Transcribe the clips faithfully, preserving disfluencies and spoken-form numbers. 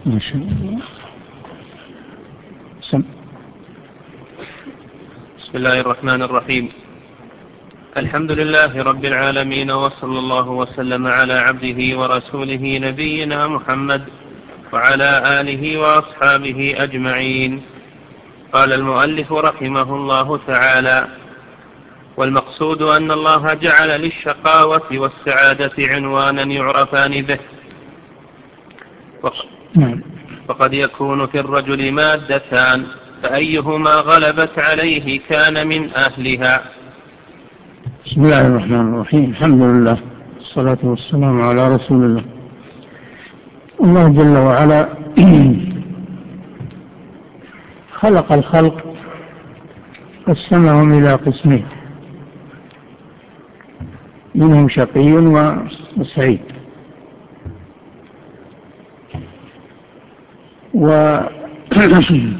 ما شاء الله. سم. بسم الله الرحمن الرحيم. الحمد لله رب العالمين، وصلى الله وسلم على عبده ورسوله نبينا محمد وعلى آله وأصحابه أجمعين. قال المؤلف رحمه الله تعالى: والمقصود أن الله جعل للشقاوة والسعادة عنوانا يعرفان به، وقد يكون في الرجل مادتان، فأيهما غلبت عليه كان من أهلها. بسم الله الرحمن الرحيم. الحمد لله والصلاة والسلام على رسول الله. الله جل وعلا خلق الخلق قسمهم إلى قسمين، منهم شقي وسعيد. وهذه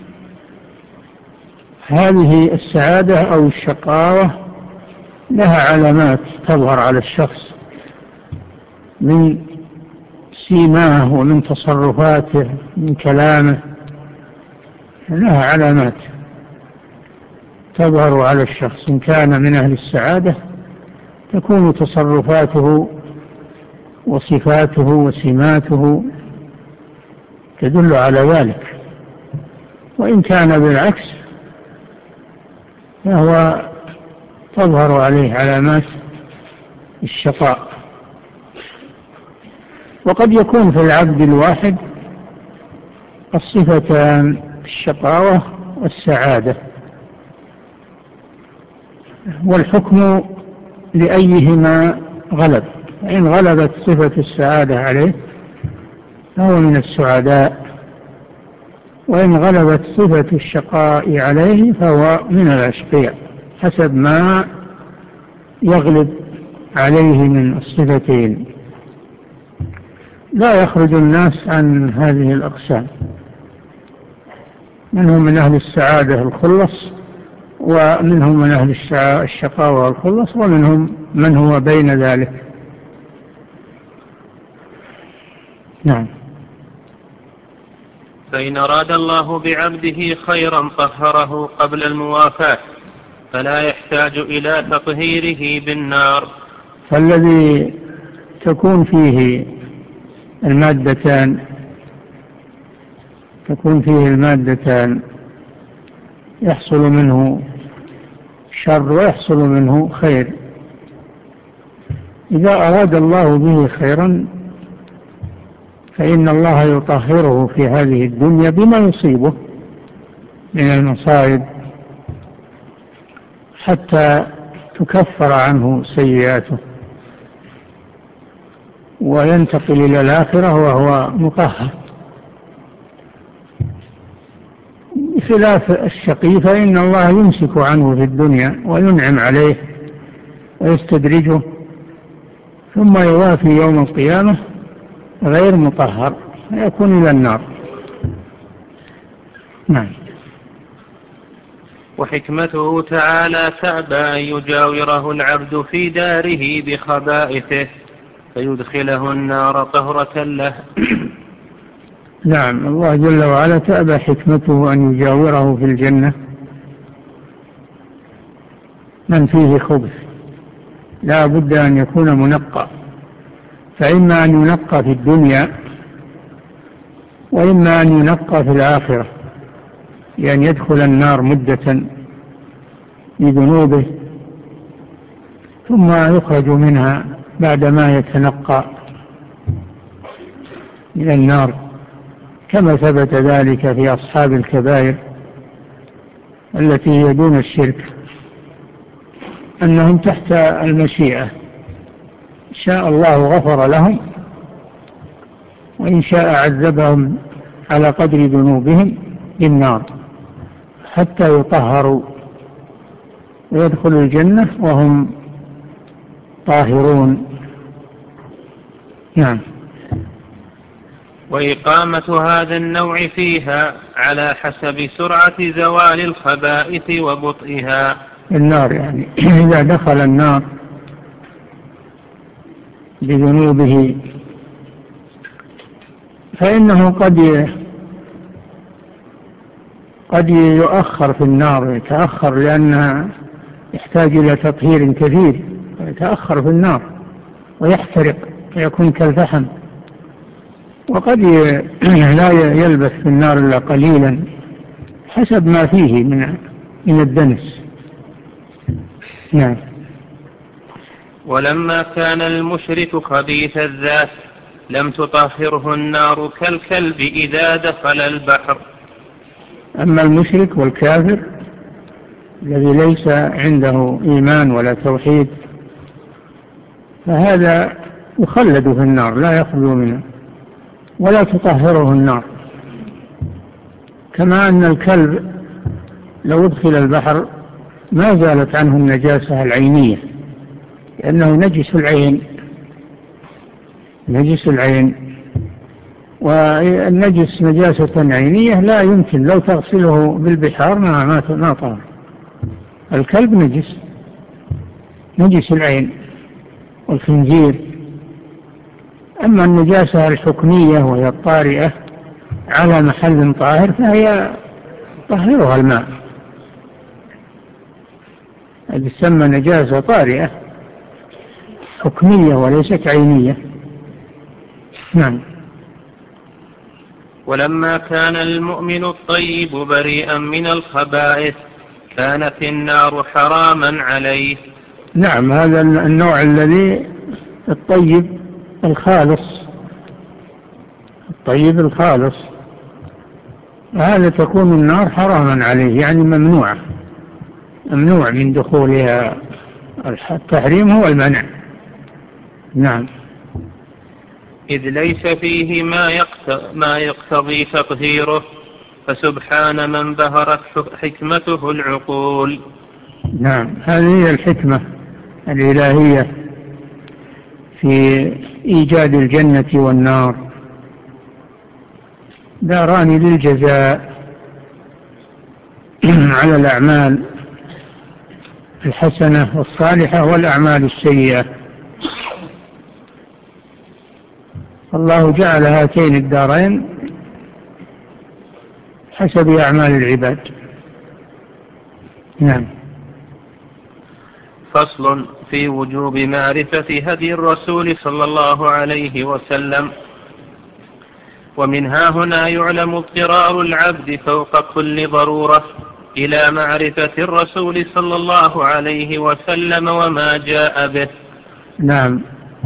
السعادة أو الشقاوة لها علامات تظهر على الشخص من سيماه ومن تصرفاته من كلامه، لها علامات تظهر على الشخص. إن كان من أهل السعادة تكون تصرفاته وصفاته وسماته تدل على ذلك، وإن كان بالعكس فهو تظهر عليه علامات الشقاء. وقد يكون في العبد الواحد الصفتان، الشقاوة والسعادة، والحكم لأيهما غلب. فإن غلبت صفة السعادة عليه فهو من السعداء، وإن غلبت صفة الشقاء عليه فهو من الأشقياء، حسب ما يغلب عليه من الصفتين. لا يخرج الناس عن هذه الأقسام، منهم من أهل السعادة الخلص، ومنهم من أهل الشقاوة الخلص، ومنهم من هو بين ذلك. نعم. فإن أراد الله بعبده خيرا طهره قبل الموافاة، فلا يحتاج إلى تطهيره بالنار. فالذي تكون فيه المادتان تكون فيه المادتان يحصل منه شر ويحصل منه خير. إذا أراد الله به خيرا فإن الله يطهره في هذه الدنيا بما يصيبه من المصائب حتى تكفر عنه سيئاته، وينتقل إلى الآخرة وهو مطهر. بخلاف الشقي فإن الله يمسك عنه في الدنيا وينعم عليه ويستدرجه، ثم يوافي يوم القيامة غير مطهر يكون إلى النار. نعم. وحكمته تعالى تأبى أن يجاوره العبد في داره بخبائثه فيدخله النار طهرة له. نعم. الله جل وعلا تأبى حكمته أن يجاوره في الجنة من فيه خبث، لا بد أن يكون منقى، فإما أن ينقى في الدنيا وإما أن ينقى في الآخرة، لأن يدخل النار مدة بذنوبه ثم يخرج منها بعدما يتنقى من النار، كما ثبت ذلك في أصحاب الكبائر التي هي دون الشرك، أنهم تحت المشيئة، شاء الله غفر لهم وإن شاء عذبهم على قدر ذنوبهم بالنار حتى يطهروا ويدخلوا الجنة وهم طاهرون. نعم. وإقامة هذا النوع فيها على حسب سرعة زوال الخبائث وبطئها. النار يعني إذا دخل النار بذنوبه فإنه قد قد يؤخر في النار، يتأخر لأنها يحتاج إلى تطهير كثير، يتأخر في النار ويحترق ويكون كالفحم. وقد لا يلبث في النار إلا قليلا حسب ما فيه من من الدنس. نعم. ولما كان المشرك خبيث الذات لم تطهره النار كالكلب إذا دخل البحر. أما المشرك والكافر الذي ليس عنده إيمان ولا توحيد فهذا يخلد في النار لا يخلو منه ولا تطهره النار، كما أن الكلب لو ادخل البحر ما زالت عنه النجاسة العينية لأنه نجس العين، نجس العين، والنجس نجاسة عينية لا يمكن لو تغسله بالبحار ما ما طهر. الكلب نجس، نجس العين والخنزير. أما النجاسة الحكمية وهي الطارئة على محل طاهر فهي طهرها الماء، هذه تسمى نجاسة طارئة حكمية وليست عينية. نعم. ولما كان المؤمن الطيب بريئا من الخبائث كانت النار حراما عليه. نعم، هذا النوع الذي الطيب الخالص، الطيب الخالص هذا تكون النار حراما عليه، يعني ممنوعة، ممنوع من دخولها، التحريم هو المنع. نعم. إذ ليس فيه ما يقتضي تطهيره، فسبحان من بهرت حكمته العقول. نعم، هذه هي الحكمة الإلهية في إيجاد الجنة والنار، داران للجزاء على الأعمال الحسنة والصالحة والأعمال السيئة. الله جعل هاتين الدارين حسب أعمال العباد. نعم. فصل في وجوب معرفة هدي الرسول صلى الله عليه وسلم. ومن ها هنا يعلم اضطرار العبد فوق كل ضرورة إلى معرفة الرسول صلى الله عليه وسلم وما جاء به. نعم.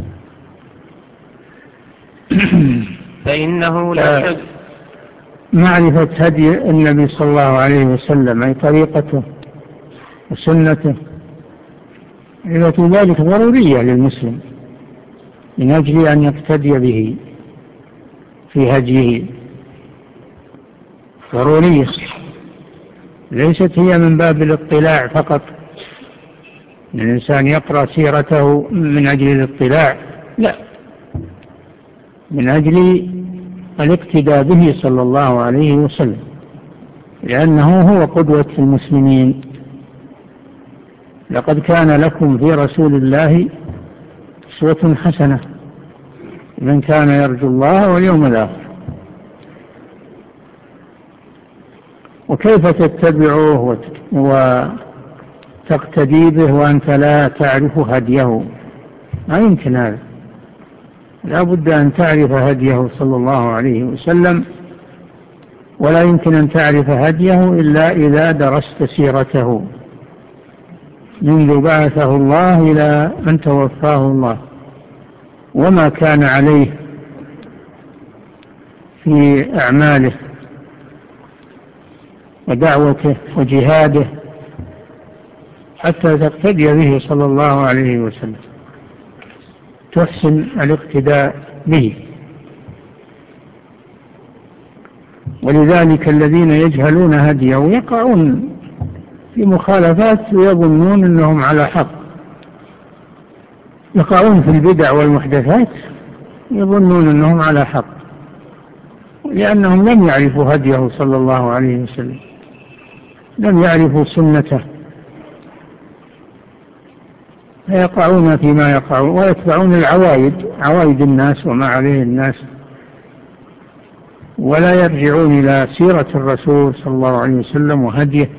فإنه لا شك معرفة هدي النبي صلى الله عليه وسلم أي طريقته وسنته، معرفة ذلك ضرورية للمسلم من أجل أن يقتدي به في هديه، ضرورية، ليست هي من باب الاطلاع فقط، الإنسان يقرأ سيرته من أجل الاطلاع، لا، من أجل الاقتداء به صلى الله عليه وسلم، لأنه هو قدوة المسلمين. لقد كان لكم في رسول الله أسوة حسنة من كان يرجو الله واليوم الآخر. وكيف تتبعوه وتقتدي به وأنت لا تعرف هديه؟ ما يمكن هذا، لا بد أن تعرف هديه صلى الله عليه وسلم، ولا يمكن أن تعرف هديه إلا إذا درست سيرته منذ بعثه الله إلى أن توفاه الله، وما كان عليه في أعماله ودعوته وجهاده حتى تقتدي به صلى الله عليه وسلم، تحسن الاقتداء به. ولذلك الذين يجهلون هديه يقعون في مخالفات ويظنون أنهم على حق، يقعون في البدع والمحدثات يظنون أنهم على حق، لأنهم لم يعرفوا هديه صلى الله عليه وسلم، لم يعرفوا سنته، فيقعون فيما يقعون ويتبعون العوايد، عوايد الناس وما عليه الناس. ولا يرجعون إلى سيرة الرسول صلى الله عليه وسلم وهديه،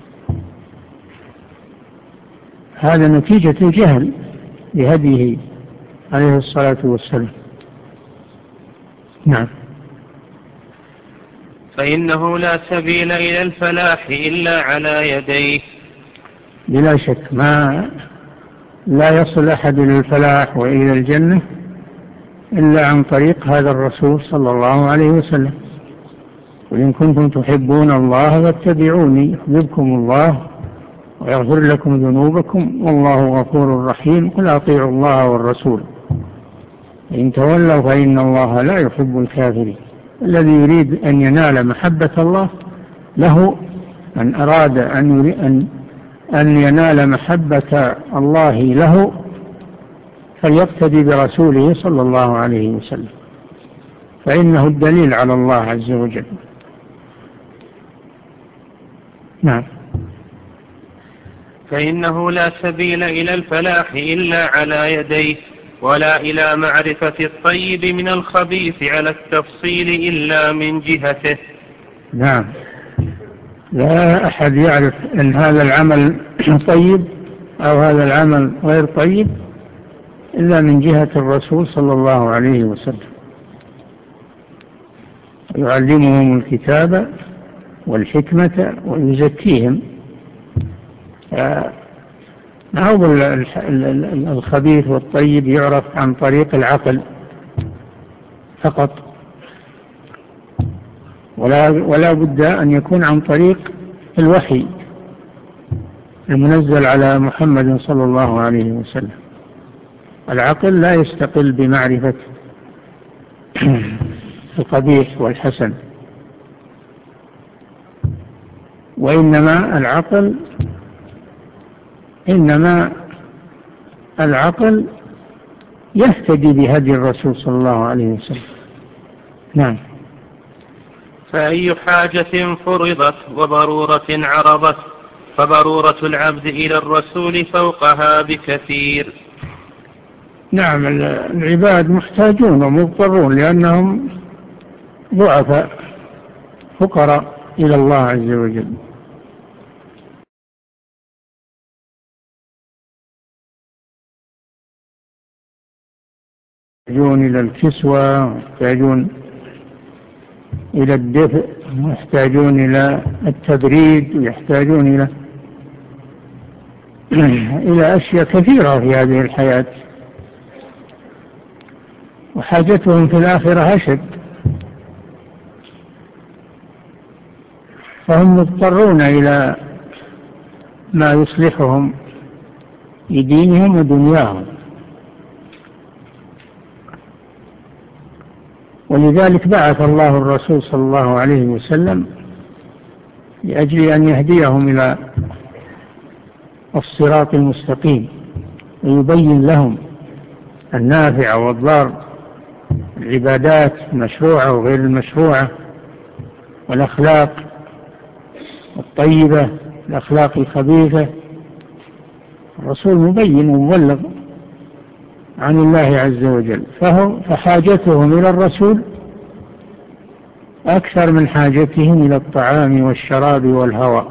هذا نتيجة الجهل بهديه عليه الصلاة والسلام. نعم. فإنه لا سبيل إلى الفلاح إلا على يديه. بلا شك ما لا يصل أحد إلى الفلاح وإلى الجنة إلا عن طريق هذا الرسول صلى الله عليه وسلم. وإن كنتم تحبون الله فاتبعوني يحببكم الله ويغفر لكم ذنوبكم والله غفور رحيم. قل أطيعوا الله والرسول إن تولوا فإن الله لا يحب الكافرين. الذي يريد أن ينال محبة الله له، من أراد أن, أن, أن ينال محبة الله له فليقتدي برسوله صلى الله عليه وسلم، فإنه الدليل على الله عز وجل. نعم. فإنه لا سبيل إلى الفلاح إلا على يديه، ولا إلى معرفة الطيب من الخبيث على التفصيل إلا من جهته. نعم. لا أحد يعرف أن هذا العمل طيب أو هذا العمل غير طيب إلا من جهة الرسول صلى الله عليه وسلم. يعلمهم الكتاب والحكمة ويزكيهم. معه الخبيث والطيب يعرف عن طريق العقل فقط، ولا, ولا بد أن يكون عن طريق الوحي المنزل على محمد صلى الله عليه وسلم. العقل لا يستقل بمعرفة القبيح والحسن، وإنما العقل إنما العقل يهتدي بهدي الرسول صلى الله عليه وسلم. نعم. فأي حاجة فرضت وضرورة عرضت فضرورة العبد إلى الرسول فوقها بكثير. نعم. العباد محتاجون ومضطرون لأنهم ضعفاء فقراء إلى الله عز وجل. يحتاجون إلى الكسوة، يحتاجون إلى الدفء، يحتاجون إلى التبريد، ويحتاجون إلى إلى أشياء كثيرة في هذه الحياة، وحاجتهم في الآخرة أشد، فهم مضطرون إلى ما يصلحهم لدينهم ودنياهم. ولذلك بعث الله الرسول صلى الله عليه وسلم لأجل أن يهديهم إلى الصراط المستقيم ويبين لهم النافع والضار، العبادات المشروعة وغير المشروعة، والأخلاق الطيبة الأخلاق الخبيثة. الرسول مبين ومبلغ عن الله عز وجل، فهو فحاجتهم إلى الرسول أكثر من حاجتهم إلى الطعام والشراب والهواء.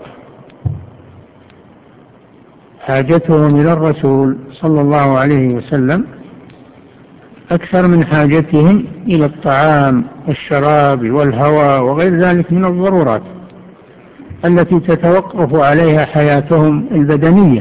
حاجتهم إلى الرسول صلى الله عليه وسلم أكثر من حاجتهم إلى الطعام والشراب والهواء وغير ذلك من الضرورات التي تتوقف عليها حياتهم البدنية.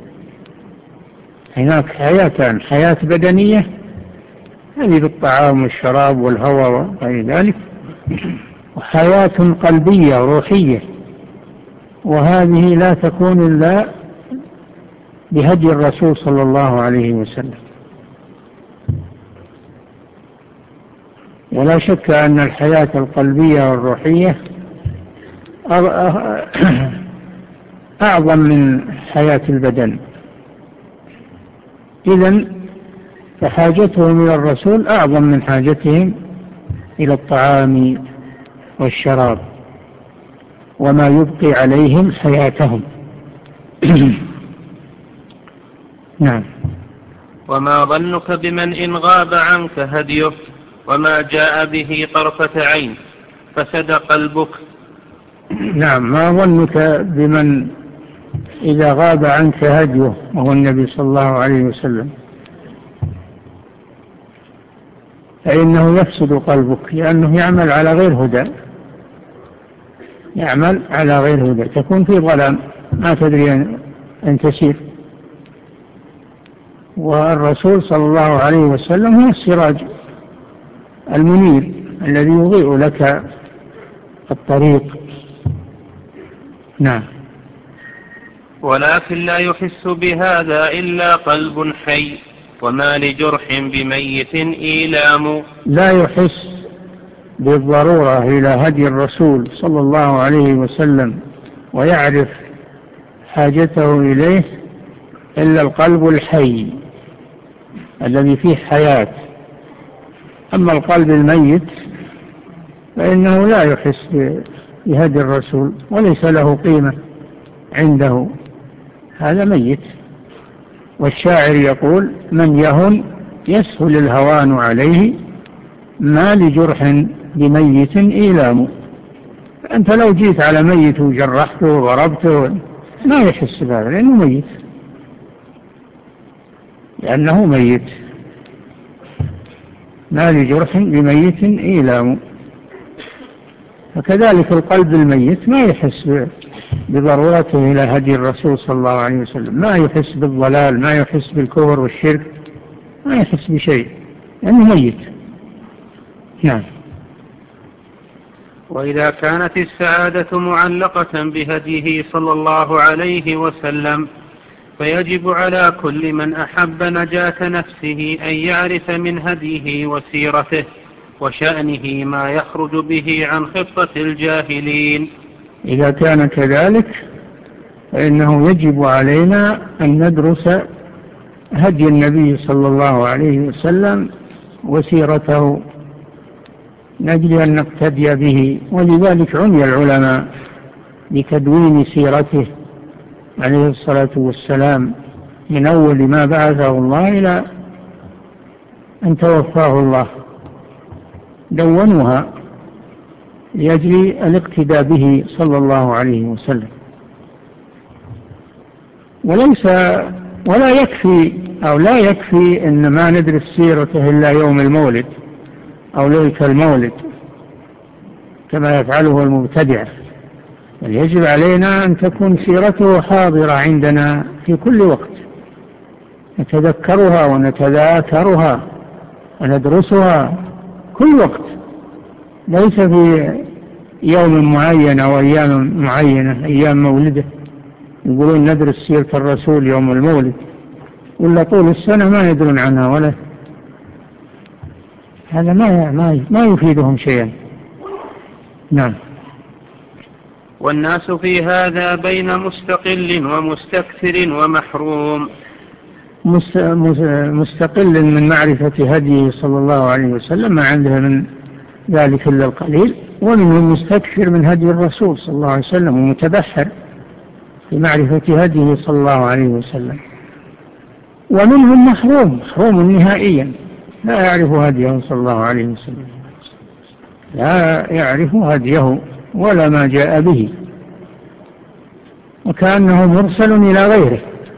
هناك حياتان: حياة بدنية هذه بالطعام والشراب والهواء وغير ذلك، وحياة قلبية روحية، وهذه لا تكون إلا بهدي الرسول صلى الله عليه وسلم. ولا شك أن الحياة القلبية والروحية أعظم من حياة البدن. إذن فحاجتهم إلى الرسول أعظم من حاجتهم إلى الطعام والشراب وما يبقي عليهم حياتهم. نعم. وما ظنك بمن إن غاب عنك هديه وما جاء به طرفة عين فسد قلبك. نعم. ما ظنك بمن إذا غاب عنك هديه وهو النبي صلى الله عليه وسلم، فإنه يفسد قلبك، لأنه يعمل على غير هدى، يعمل على غير هدى، تكون في ظلام ما تدري أن تسير. والرسول صلى الله عليه وسلم هو السراج المنير الذي يضيء لك الطريق. نعم. ولكن لا يحس بهذا إلا قلب حي، وما لجرح بميت إيلام. لا يحس بالضرورة إلى هدي الرسول صلى الله عليه وسلم ويعرف حاجته إليه إلا القلب الحي الذي فيه حياة. أما القلب الميت فإنه لا يحس بهدي الرسول وليس له قيمة عنده، هذا ميت. والشاعر يقول: من يهن يسهل الهوان عليه، ما لجرح بميت إيلام. أنت لو جيت على ميت وجرحته وضربته ما يحس بهذا، لأنه ميت، لأنه ميت. ما لجرح بميت إيلام. فكذلك القلب الميت ما يحس بضرورته إلى هدي الرسول صلى الله عليه وسلم، ما يحس بالضلال، ما يحس بالكفر والشرك، ما يحس بشيء لأنه ميت. نعم. وإذا كانت السعادة معلقة بهديه صلى الله عليه وسلم، فيجب على كل من أحب نجاة نفسه أن يعرف من هديه وسيرته وشأنه ما يخرج به عن خطة الجاهلين. إذا كان كذلك فإنه يجب علينا أن ندرس هدي النبي صلى الله عليه وسلم وسيرته نجل أن نقتدي به. ولذلك عني العلماء بتدوين سيرته عليه الصلاة والسلام من أول ما بعثه الله إلى أن توفاه الله، دونوها لأجل الاقتداء به صلى الله عليه وسلم. وليس ولا يكفي أو لا يكفي إن ما ندرس سيرته إلا يوم المولد أو ليلة المولد كما يفعله المبتدع، بل يجب علينا أن تكون سيرته حاضرة عندنا في كل وقت، نتذكرها ونتذاكرها وندرسها كل وقت، ليس في يوم معين أو أيام معينة، أيام مولده يقولون ندرس سيرة الرسول يوم المولد، ولا طول السنة ما يدرون عنها، ولا هذا ما ما يفيدهم شيئا. نعم. والناس في هذا بين مستقل ومستكثر ومحروم. مستقل من معرفة هديه صلى الله عليه وسلم ما عنده من ذلك إلا القليل، ومنهم مستكثر من هدي الرسول صلى الله عليه وسلم ومتبحر في معرفة هديه صلى الله عليه وسلم، ومنهم محروم محروم نهائيا لا يعرف هديه صلى الله عليه وسلم، لا يعرف هديه ولا ما جاء به، وكأنه مرسل إلى غيره،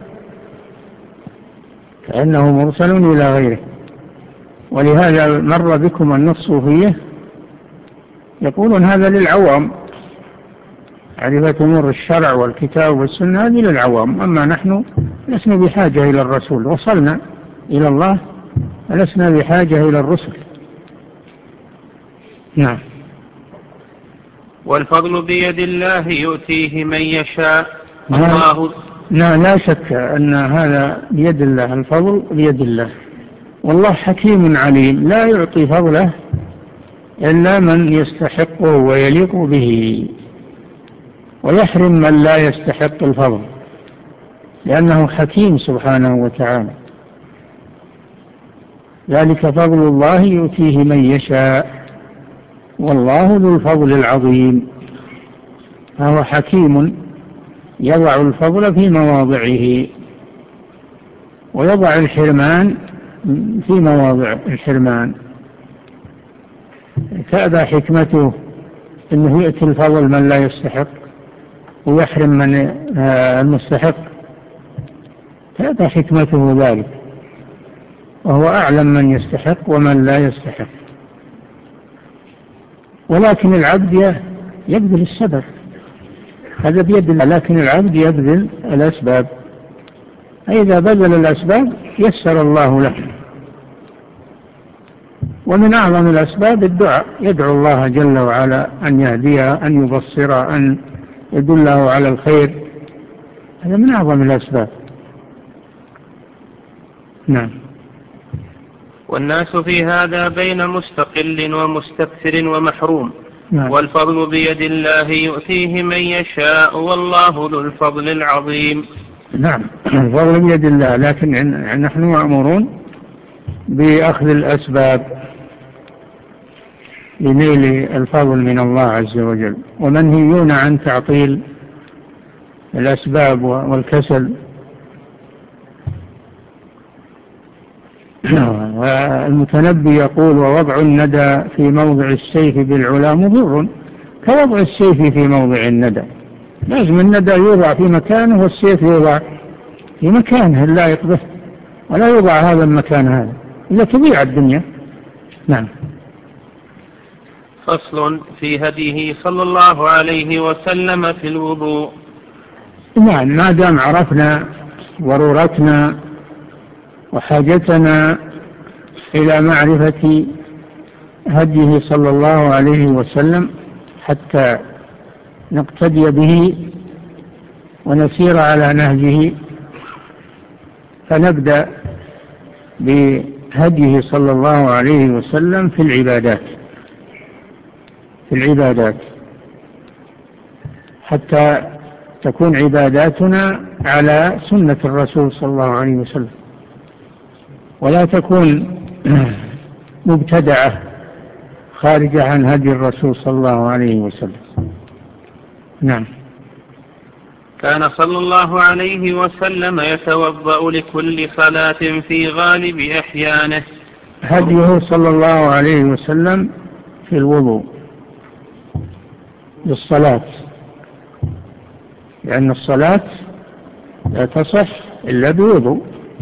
كأنه مرسل إلى غيره. ولهذا مر بكم أن الصوفية يقولون هذا للعوام، معرفة أمور الشرع والكتاب والسنة هذه للعوام، أما نحن لسنا بحاجة إلى الرسول، وصلنا إلى الله ولسنا بحاجة إلى الرسل. نعم. والفضل بيد الله يؤتيه من يشاء. الله لا, لا شك أن هذا بيد الله، الفضل بيد الله، والله حكيم عليم لا يعطي فضله إلا من يستحقه ويليق به، ويحرم من لا يستحق الفضل، لأنه حكيم سبحانه وتعالى. ذلك فضل الله يؤتيه من يشاء والله ذو الفضل العظيم. فهو حكيم يضع الفضل في مواضعه ويضع الحرمان في مواضع الحرمان، تأبى حكمته إنه يأتي الفضل من لا يستحق ويحرم من المستحق، هذا حكمته ذلك، وهو أعلم من يستحق ومن لا يستحق. ولكن العبد يبذل السبب، هذا بيد الله، لكن العبد يبذل الأسباب، فإذا بذل الأسباب يسر الله له. ومن أعظم الأسباب الدعاء، يدعو الله جل وعلا أن يهديه، أن يبصره، أن يدله على الخير، هذا من أعظم الأسباب. نعم. والناس في هذا بين مستقل ومستكثر ومحروم. نعم. والفضل بيد الله يؤتيه من يشاء والله ذو الفضل العظيم. نعم، الفضل بيد الله، لكن نحن مأمورون بأخذ الأسباب لنيل الفضل من الله عز وجل، ومنهيون عن تعطيل الأسباب والكسل. والمتنبي يقول: ووضع الندى في موضع السيف بالعلا مضر كوضع السيف في موضع الندى. لازم الندى يوضع في مكانه والسيف يوضع في مكانه اللائق به، ولا يوضع هذا المكان هذا إلا تضيع الدنيا. نعم. فصل في هديه صلى الله عليه وسلم في الوضوء. نعم، ما دام عرفنا ضرورتنا وحاجتنا إلى معرفة هديه صلى الله عليه وسلم حتى نقتدي به ونسير على نهجه، فنبدأ بهديه صلى الله عليه وسلم في العبادات في العبادات حتى تكون عباداتنا على سنة الرسول صلى الله عليه وسلم، ولا تكون مبتدعة خارجة عن هدي الرسول صلى الله عليه وسلم. نعم. كان صلى الله عليه وسلم يتوضأ لكل صلاة في غالب أحيانه. هديه صلى الله عليه وسلم في الوضوء للصلاة، لأن الصلاة لا تصح إلا بوضوء،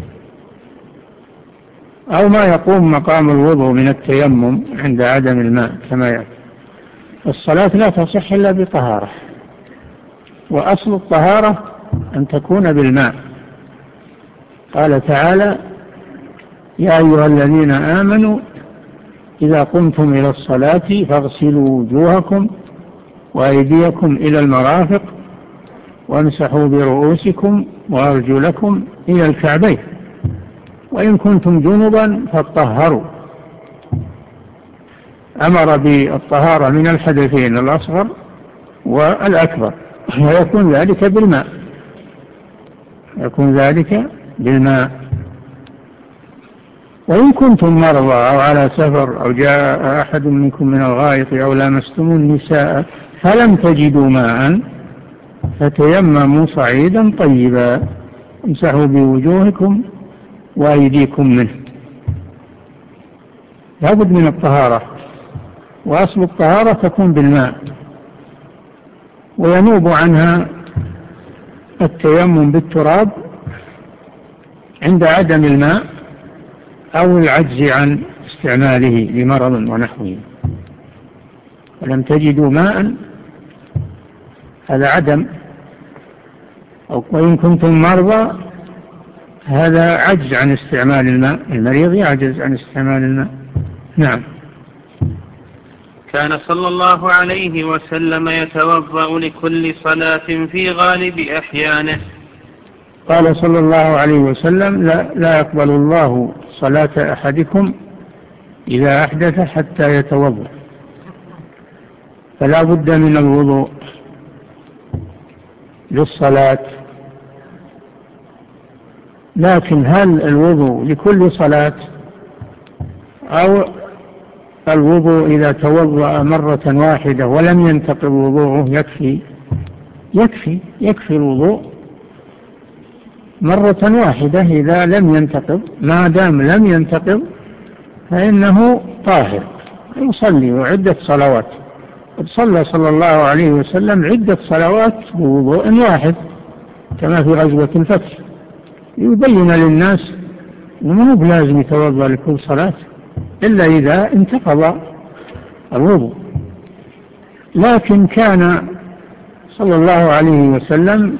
أو ما يقوم مقام الوضوء من التيمم عند عدم الماء كما يأتي. الصلاة لا تصح إلا بطهارة، وأصل الطهارة أن تكون بالماء. قال تعالى: يا أيها الذين آمنوا إذا قمتم إلى الصلاة فاغسلوا وجوهكم وأيديكم إلى المرافق وامسحوا برؤوسكم وأرجلكم إلى الكعبين وإن كنتم جنبا فاطهروا. أمر بالطهارة من الحدثين الأصغر والأكبر، ويكون ذلك بالماء يكون ذلك بالماء وإن كنتم مرضى أو على سفر أو جاء أحد منكم من الغائط أو لامستم النساء فلم تجدوا ماء فتيمموا صعيدا طيبا امسحوا بوجوهكم وأيديكم منه. لا بد من الطهارة، وأصل الطهارة تكون بالماء، وينوب عنها التيمم بالتراب عند عدم الماء أو العجز عن استعماله لمرض ونحوه. ولم تجدوا ماء هذا عدم، أو وإن كنتم مرضى هذا عجز عن استعمال الماء، المريض يعجز عن استعمال الماء. نعم. كان صلى الله عليه وسلم يتوضأ لكل صلاة في غالب أحيانه. قال صلى الله عليه وسلم: لا, لا يقبل الله صلاة أحدكم إذا أحدث حتى يتوضأ، فلا بد من الوضوء للصلاة. لكن هل الوضوء لكل صلاة أو الوضوء إذا توضأ مرة واحدة ولم ينتقض وضوءه يكفي؟ يكفي يكفي الوضوء مرة واحدة إذا لم ينتقض، ما دام لم ينتقض فإنه طاهر يصلي عدة صلوات صلى صلى الله عليه وسلم عدة صلوات بوضوء واحد كما في غزوة الفتح، يبين للناس أنه مو بلازم يتوضأ لكل صلاة إلا إذا انتقض الوضوء. لكن كان صلى الله عليه وسلم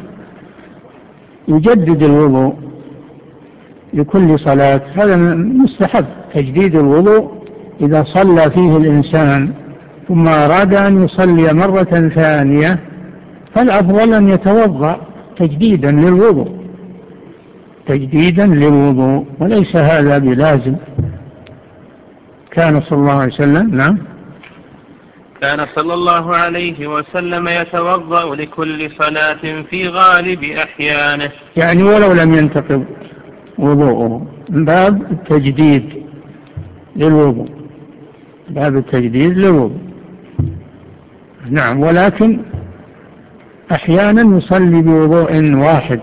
يجدد الوضوء لكل صلاة، هذا مستحب تجديد الوضوء إذا صلى فيه الإنسان ثم أراد أن يصلي مرة ثانية فالأفضل أن يتوضأ تجديدا للوضوء تجديدا للوضوء وليس هذا بلازم. كان صلى الله عليه وسلم نعم كان صلى الله عليه وسلم يتوضأ لكل صلاة في غالب أحيانه، يعني ولو لم ينتقض وضوءه، من باب التجديد للوضوء باب التجديد للوضوء نعم. ولكن أحيانا يصلي بوضوء واحد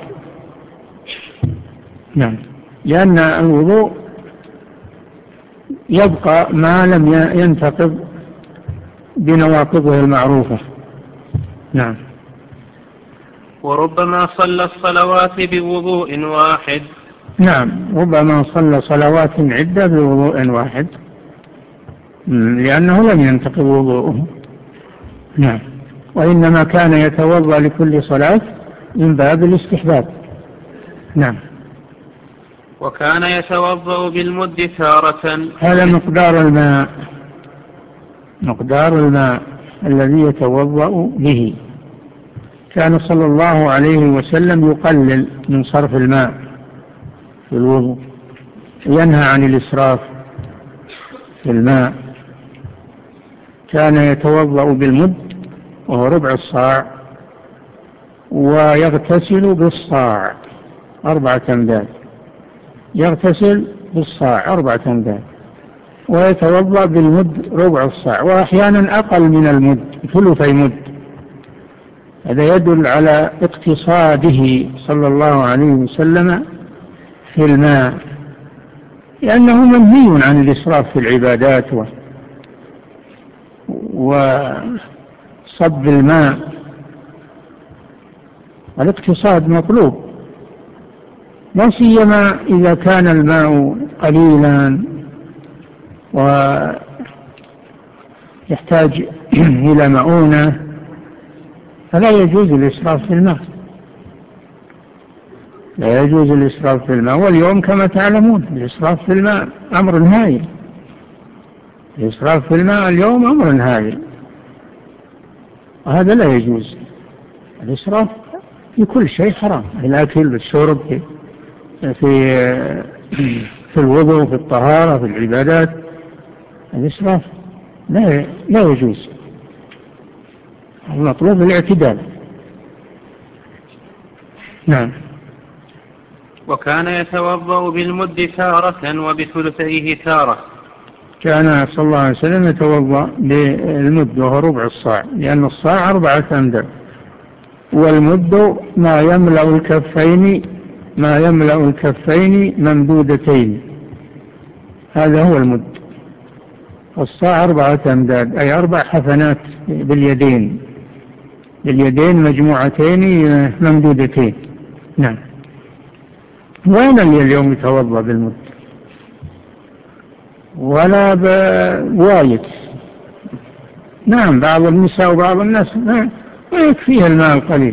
نعم، لأن الوضوء يبقى ما لم ينتقض بنواقضه المعروفة نعم. وربما صلى الصلوات بوضوء واحد نعم، ربما صلى صلوات عدة بوضوء واحد لأنه لم ينتقض وضوءه نعم، وإنما كان يتوضأ لكل صلاة من باب الاستحباب نعم. وكان يتوضأ بالمد تارة، هذا مقدار الماء مقدار الماء الذي يتوضأ به. كان صلى الله عليه وسلم يقلل من صرف الماء في الوضوء، ينهى عن الإسراف في الماء. كان يتوضأ بالمد وهو ربع الصاع، ويغتسل بالصاع أربعة أمداد، يغتسل بالصاع أربعة أمداد، ويتوضأ بالمد ربع الصاع، وأحيانا أقل من المد ثلثي مد. هذا يدل على اقتصاده صلى الله عليه وسلم في الماء، لأنه منهي عن الإسراف في العبادات وصب الماء، والاقتصاد مطلوب، لا سيما إذا كان الماء قليلا ويحتاج إلى مؤونة، فلا يجوز الإسراف في الماء لا يجوز الإسراف في الماء. واليوم كما تعلمون الإسراف في الماء أمر هائل، الإسراف في الماء اليوم أمر هائل، وهذا لا يجوز. الإسراف في كل شيء حرام، الأكل والشرب، في في, في الوضوء، في الطهارة، في العبادات، الإسراف لا لا يجوز، المطلوب الاعتدال نعم. وكان يتوضأ بالمد تارة وبثلثيه تارة. كان صلى الله عليه وسلم يتوضأ بالمد وهو ربع الصاع، لأن الصاع أربعة أمداد، والمد ما يملأ الكفين ما يملأ الكفين ممدودتين، هذا هو المد. الصاع أربعة أمداد أي أربع حفنات باليدين باليدين مجموعتين ممدودتين نعم. وين اليوم يتوضأ بالمد ولا بوايد؟ نعم، بعض النساء وبعض الناس ما يكفيه الماء القليل،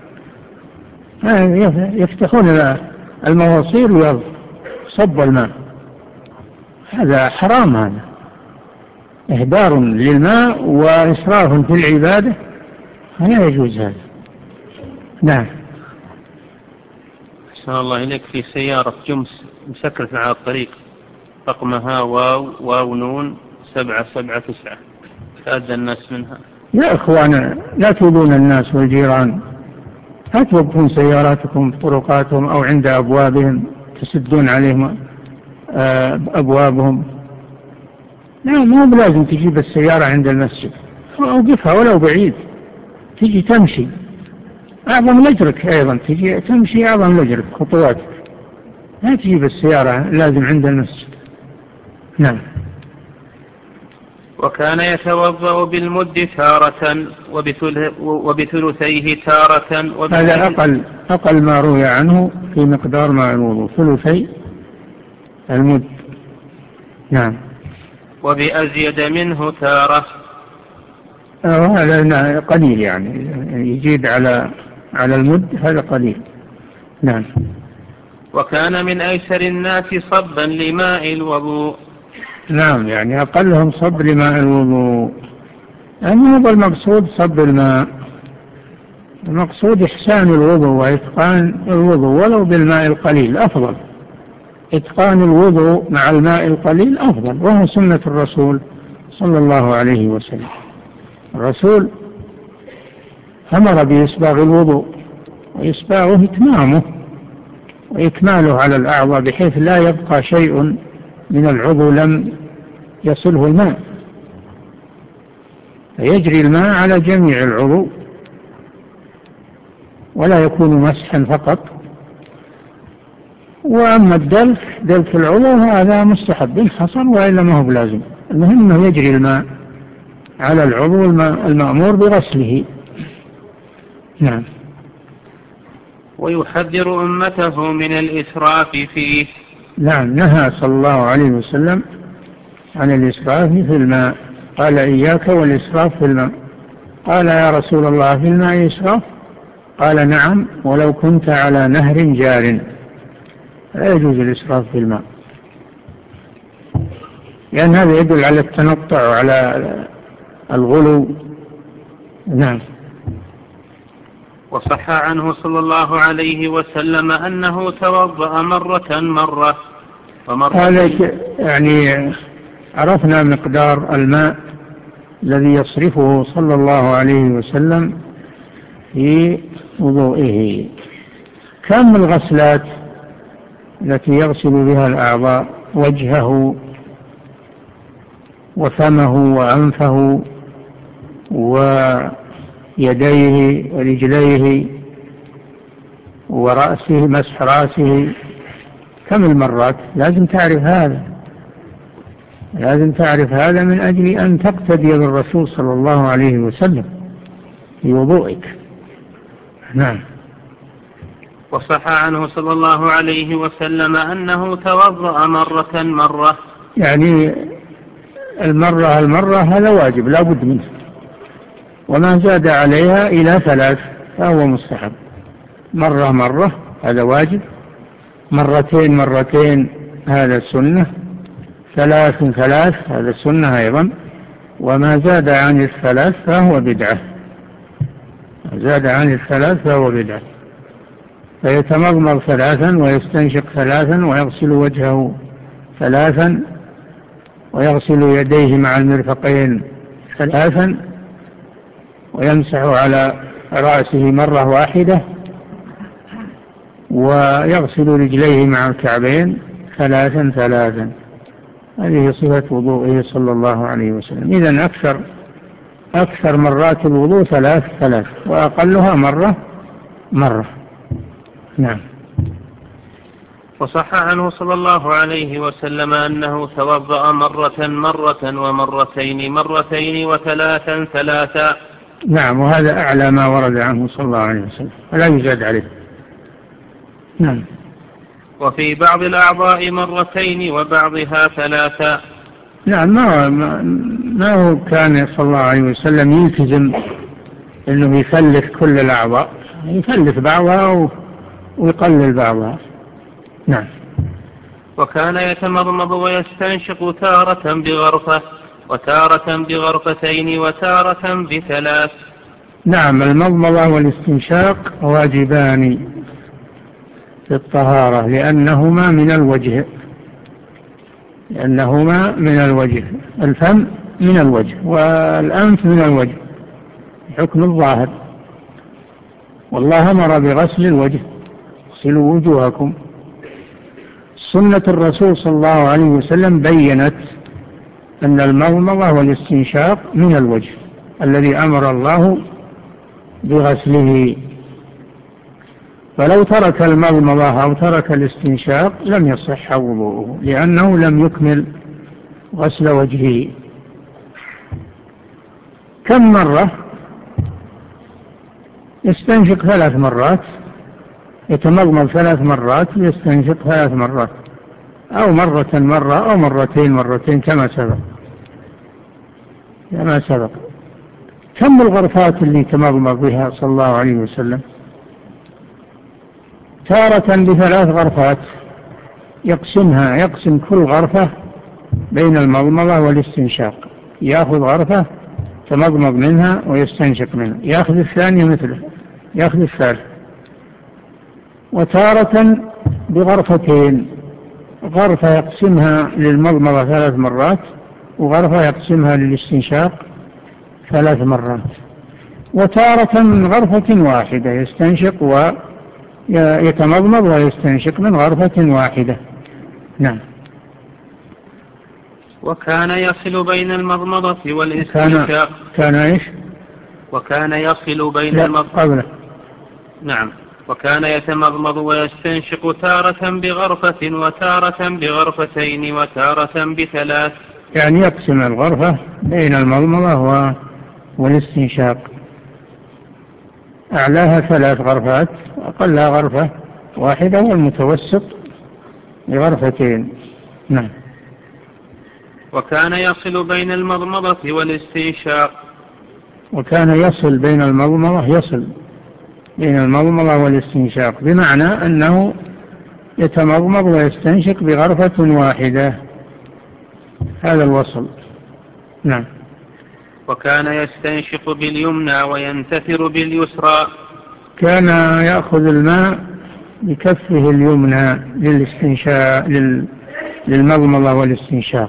يفتحون المواصير ويصب الماء، هذا حرام، هذا إهدار للماء وإسراف في العبادة، لا يجوز هذا نعم. أحسن الله إليك، في سيارة جمس مسكرة على الطريق رقمها واو واو نون سبعة سبعة تسعة، تأذى الناس منها. يا إخوانا لا تؤذون الناس والجيران، لا توقفون سياراتكم في طرقاتهم أو عند أبوابهم تسدون عليهم أبوابهم، لا، مو بلازم تجيب السيارة عند المسجد، أوقفها ولو بعيد، تجي تمشي أعظم لجرك، أيضا تجي تمشي أعظم لجرك خطواتك، لا تجيب السيارة لازم عند المسجد نعم. وكان يتوضأ بالمد تارة وبثلثيه تارة. هذا أقل أقل ما روي عنه في مقدار ماء الوضوء، ثلثي المد. نعم. وبأزيد منه تارة. هذا قليل، يعني يزيد على على المد، هذا قليل. نعم. وكان من أيسر الناس صبا لماء الوضوء. نعم، يعني أقلهم صب لماء الوضوء، يعني هو المقصود صب الماء، المقصود إحسان الوضوء وإتقان الوضوء ولو بالماء القليل أفضل. إتقان الوضوء مع الماء القليل أفضل، وهو سنة الرسول صلى الله عليه وسلم. الرسول أمر بإسباغ الوضوء، وإسباغه إتمامه وإكماله على الأعضاء بحيث لا يبقى شيء من العضو لم يصله الماء، فيجري الماء على جميع العضو ولا يكون مسحا فقط. وأما الدلك دلك العضو هذا مستحب إن حصل، وإلا ما هو بلازم. المهم أنه يجري الماء على العضو المأمور بغسله. نعم. ويحذر أمته من الإسراف فيه. نعم، نهى صلى الله عليه وسلم عن الإسراف في الماء، قال إياك والإسراف في الماء. قال يا رسول الله في الماء إسراف؟ قال نعم، ولو كنت على نهر جار. لا يجوز الإسراف في الماء، لأن هذا يدل على التنطع وعلى الغلو. نعم. وصح عنه صلى الله عليه وسلم أنه توضأ مرة مرة ومرة. هذا يعني عرفنا مقدار الماء الذي يصرفه صلى الله عليه وسلم في وضوئه. كم الغسلات التي يغسل بها الأعضاء؟ وجهه وفمه وأنفه ويديه ورجليه ورأسه، مسح رأسه. كم المرات؟ لازم تعرف هذا، لازم تعرف هذا من أجل أن تقتدي بالرسول صلى الله عليه وسلم في وضوئك. نعم. وصح عنه صلى الله عليه وسلم أنه توضأ مرة مرة، يعني المرة المرة هذا واجب لا بد منه، وما زاد عليها إلى ثلاث فهو مستحب. مرة مرة هذا واجب، مرتين مرتين هذا سنة، ثلاث ثلاث هذا سنة أيضا، وما زاد عن الثلاث فهو بدعة. زاد عن الثلاث فهو بدعة. فيتمضمض ثلاثا ويستنشق ثلاثا ويغسل وجهه ثلاثا ويغسل يديه مع المرفقين ثلاثا ويمسح على رأسه مرة واحدة ويغسل رجليه مع الكعبين ثلاثا ثلاثا. هذه صفة وضوءه صلى الله عليه وسلم. إذن أكثر أكثر مرات الوضوء ثلاث ثلاث، وأقلها مرة مرة. نعم. وصح عنه صلى الله عليه وسلم أنه توضأ مرة مرة ومرتين مرتين وثلاثا ثلاثا. نعم، وهذا أعلى ما ورد عنه صلى الله عليه وسلم ولا يزاد عليه. نعم. وفي بعض الأعضاء مرتين وبعضها ثلاثا. نعم، ما ما هو كان صلى الله عليه وسلم يلتزم أنه يثلث كل الأعضاء، يثلث بعضها ويقلل بعضها. نعم. وكان يتمضمض ويستنشق تارة بغرفة وتارة بغرفتين وتارة بثلاث. نعم، المضمضة والاستنشاق واجبان في الطهارة لأنهما من الوجه، لأنهما من الوجه. الفم من الوجه والأنف من الوجه حكم الظاهر، والله أمر بغسل الوجه، اغسلوا وجوهكم. سنة الرسول صلى الله عليه وسلم بيّنت أن المضمضة والاستنشاق من الوجه الذي أمر الله بغسله، فلو ترك المضمضة أو ترك الاستنشاق لم يصح وضوءه لأنه لم يكمل غسل وجهه. كم مرة؟ يستنشق ثلاث مرات، يتمضمض ثلاث مرات ويستنشق ثلاث مرات، أو مرة مرة أو مرتين مرتين كما سبق كما سبق. كم الغرفات اللي تمضمض بها صلى الله عليه وسلم؟ تارة بثلاث غرفات، يقسمها يقسم كل غرفة بين المضمضة والاستنشاق، يأخذ غرفة تمضمض منها ويستنشق منها، يأخذ الثانية مثله، يأخذ الثالث. وتارة بغرفتين، غرفة يقسمها للمضمضة ثلاث مرات وغرفة يقسمها للاستنشاق ثلاث مرات. وتارة من غرفة واحدة، يستنشق ويتمضمض ويستنشق من غرفة واحدة. نعم. وكان يصل بين المضمضة والاستنشاق. كان, كان إيش؟ وكان يصل بين المضمضة قبله. نعم. وكان يتمضمض ويستنشق تارة بغرفة وتارة بغرفتين وتارة بثلاث، يعني يقسم الغرفة بين المضمضة والاستنشاق، أعلاها ثلاث غرفات وأقلها غرفة واحدة والمتوسط بغرفتين. نعم. وكان يصل بين المضمضة والاستنشاق. وكان يصل بين المضمضة يصل بين المضمضة والاستنشاق بمعنى أنه يتمضمض ويستنشق بغرفة واحدة، هذا الوصل. نعم. وكان يستنشق باليمنى وينتثر باليسرى. كان يأخذ الماء بكفه اليمنى للاستنشاق للمضمضة والاستنشاق،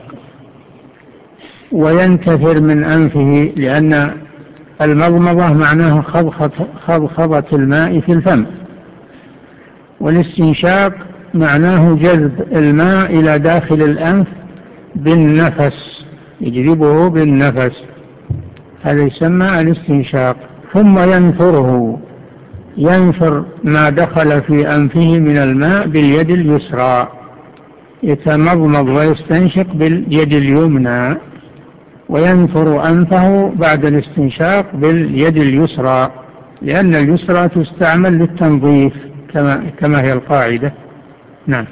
وينتثر من أنفه، لأن المضمضة معناها خضخضة الماء في الفم، والاستنشاق معناه جذب الماء إلى داخل الأنف بالنفس، يجذبه بالنفس، هذا يسمى الاستنشاق. ثم ينثره، ينثر ما دخل في أنفه من الماء باليد اليسرى، يتمضمض ويستنشق باليد اليمنى، وينثر أنفه بعد الاستنشاق باليد اليسرى، لأن اليسرى تستعمل للتنظيف كما, كما هي القاعدة. نعم.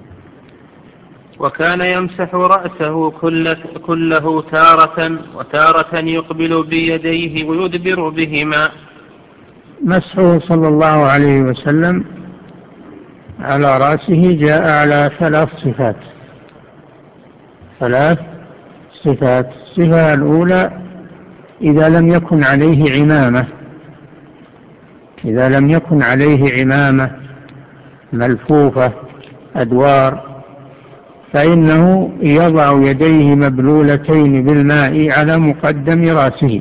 وكان يمسح رأسه كله تارة، وتارة يقبل بيديه ويدبر بهما. مسحه صلى الله عليه وسلم على رأسه جاء على ثلاث صفات ثلاث صفات الصفة الأولى إذا لم يكن عليه عمامة إذا لم يكن عليه عمامة ملفوفة أدوار، فإنه يضع يديه مبلولتين بالماء على مقدم رأسه،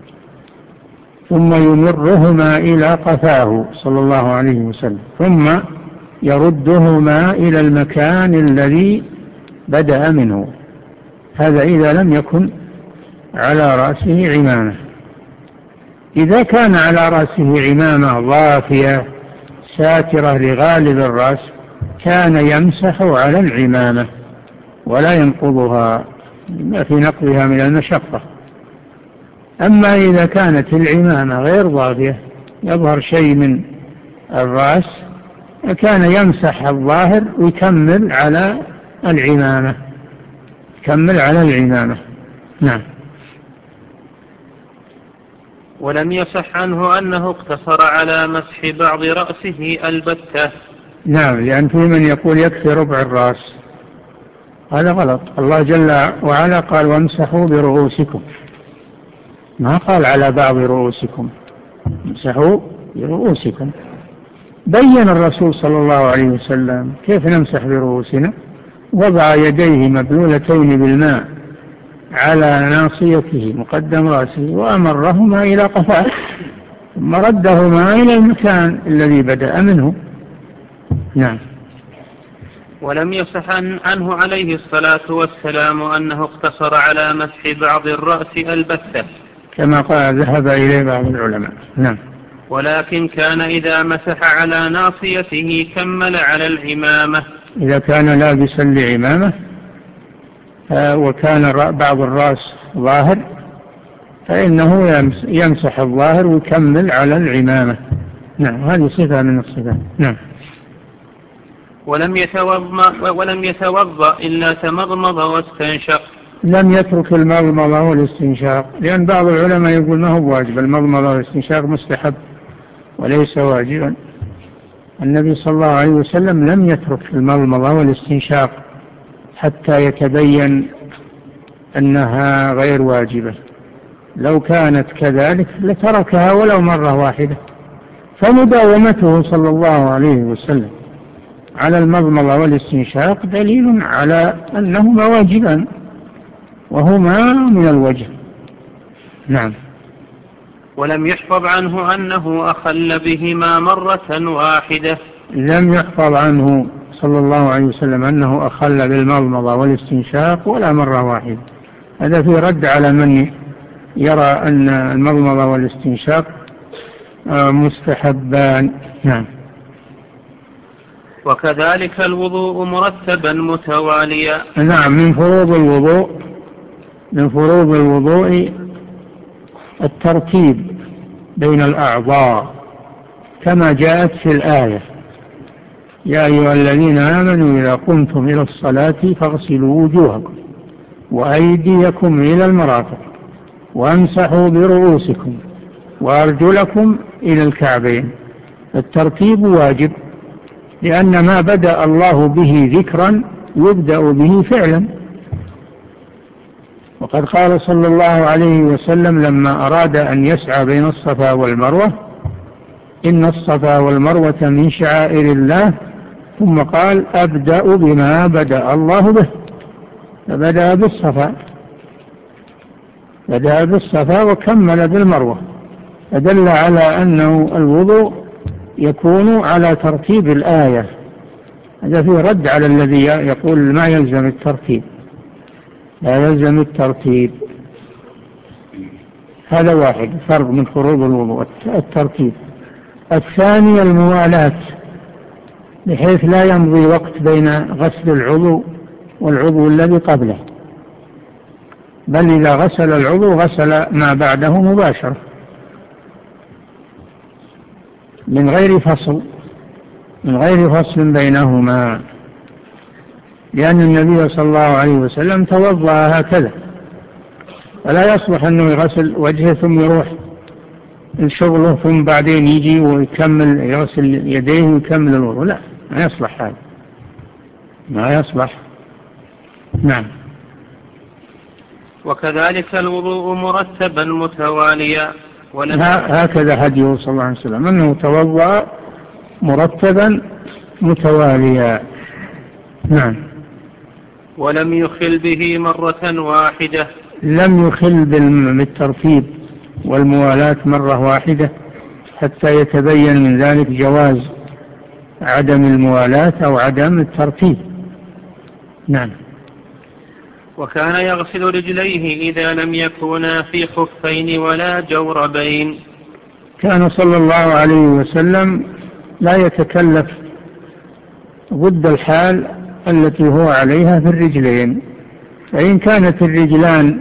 ثم يمرهما إلى قفاه صلى الله عليه وسلم، ثم يردهما إلى المكان الذي بدأ منه. هذا إذا لم يكن على رأسه عمامة. إذا كان على رأسه عمامة ضافية ساترة لغالب الرأس كان يمسح على العمامة ولا ينقضها في نقضها من المشقة. أما إذا كانت العمامة غير ضافية يظهر شيء من الرأس كان يمسح الظاهر ويكمل على العمامة يكمل على العمامة. نعم. ولم يصح عنه أنه اقتصر على مسح بعض رأسه البتة. نعم، لأن في من يقول يكفي ربع الرأس، هذا غلط. الله جل وعلا قال وامسحوا برؤوسكم، ما قال على بعض رؤوسكم، امسحوا برؤوسكم. بين الرسول صلى الله عليه وسلم كيف نمسح برؤوسنا، وضع يديه مبلولتين بالماء على ناصيته مقدم رأسه وأمرهما إلى قفاه ثم ردهما إلى المكان الذي بدأ منه. نعم. ولم يصح عنه عليه الصلاة والسلام أنه اقتصر على مسح بعض الرأس البتة كما قال ذهب إليه بعض العلماء. نعم. ولكن كان إذا مسح على ناصيته كمل على العمامة. إذا كان لابسا لعمامة وكان بعض الرأس ظاهر فإنه يمسح الظاهر ويكمل على العمامة. نعم، هذه صفة من الصفات. نعم. ولم يتوضأ ولم يتوضأ إلا تمضمض واستنشق. لم يترك المضمضة والاستنشاق، لأن بعض العلماء يقول ما هو واجب، المضمضة والاستنشاق مستحب وليس واجبا. النبي صلى الله عليه وسلم لم يترك المضمضة والاستنشاق حتى يتبين أنها غير واجبة، لو كانت كذلك لتركها ولو مرة واحدة. فمداومته صلى الله عليه وسلم على المضمضة والاستنشاق دليل على أنهما واجبان وهما من الوجه. نعم. ولم يحفظ عنه أنه أخل بهما مرة واحدة. لم يحفظ عنه صلى الله عليه وسلم أنه أخل بالمضمضة والاستنشاق ولا مرة واحدة. هذا في رد على من يرى أن المضمضة والاستنشاق مستحبان. نعم. وكذلك الوضوء مرتبا متواليا. نعم، من فروض الوضوء من فروض الوضوء الترتيب بين الأعضاء كما جاءت في الآية: يا أيها الذين آمنوا إذا قمتم إلى الصلاة فاغسلوا وجوهكم وأيديكم إلى المرافق وامسحوا برؤوسكم وأرجلكم إلى الكعبين. الترتيب واجب، لأن ما بدأ الله به ذكرا يبدأ به فعلا. وقد قال صلى الله عليه وسلم لما أراد أن يسعى بين الصفا والمروة: إن الصفا والمروة من شعائر الله، ثم قال: أبدأ بما بدأ الله به. فبدأ بالصفا بدأ بالصفا وكمل بالمروة، فدل على أنه الوضوء يكون على ترتيب الآية. هذا فيه رد على الذي يقول ما يلزم الترتيب، لا يلزم الترتيب. هذا واحد فرق من فروض الوضوء، الترتيب. الثاني الموالاة، بحيث لا يمضي وقت بين غسل العضو والعضو الذي قبله، بل إذا غسل العضو غسل ما بعده مباشرة من غير فصل من غير فصل بينهما، لأن النبي صلى الله عليه وسلم توضأ هكذا، فلا يصلح أنه يغسل وجهه ثم يروح الشغل ثم بعدين يجي ويكمل يغسل يديه ويكمل الوضوء. لا، ما يصلح هذا، ما يصلح. نعم. وكذلك الوضوء مرتبا متواليا. هكذا هديه صلى الله عليه وسلم أنه توضأ مرتبا متواليا. نعم. ولم يخل به مرة واحدة. لم يخل بالترتيب والموالاة مرة واحدة حتى يتبين من ذلك جواز عدم الموالاة أو عدم الترتيب. نعم. وكان يغسل رجليه إذا لم يكونا في خفين ولا جوربين. كان صلى الله عليه وسلم لا يتكلف ضد الحال التي هو عليها في الرجلين، فإن كانت الرجلان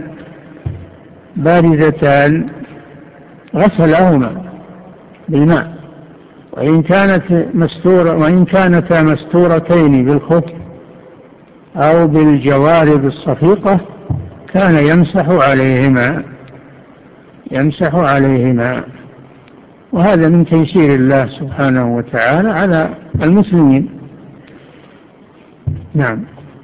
باردتان غسلهما بالماء، وإن كانت مستورة وإن كانتا مستورتين بالخف أو بالجوارب الصفيقة كان يمسح عليهما يمسح عليهما وهذا من تيسير الله سبحانه وتعالى على المسلمين. نعم.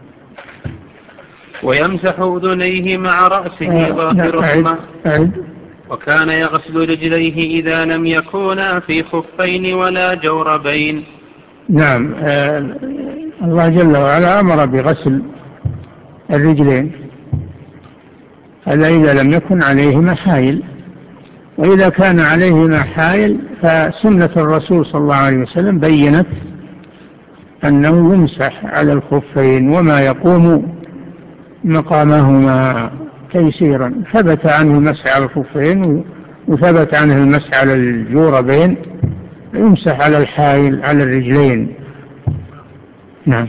ويمسح أذنيه مع رأسه ظاهرهما. وكان يغسل رجليه إذا لم يكونا في خفين ولا جوربين. نعم. آه الله جل وعلا أمر بغسل الرجلين، هذا إذا لم يكن عليهما حائل، وإذا كان عليهما حائل فسنة الرسول صلى الله عليه وسلم بيّنت أنه يمسح على الخفين وما يقوم مقامهما تيسيرا. ثبت عنه المسح على الخفين وثبت عنه المسح على الجوربين، يمسح على الحائل على الرجلين. نعم.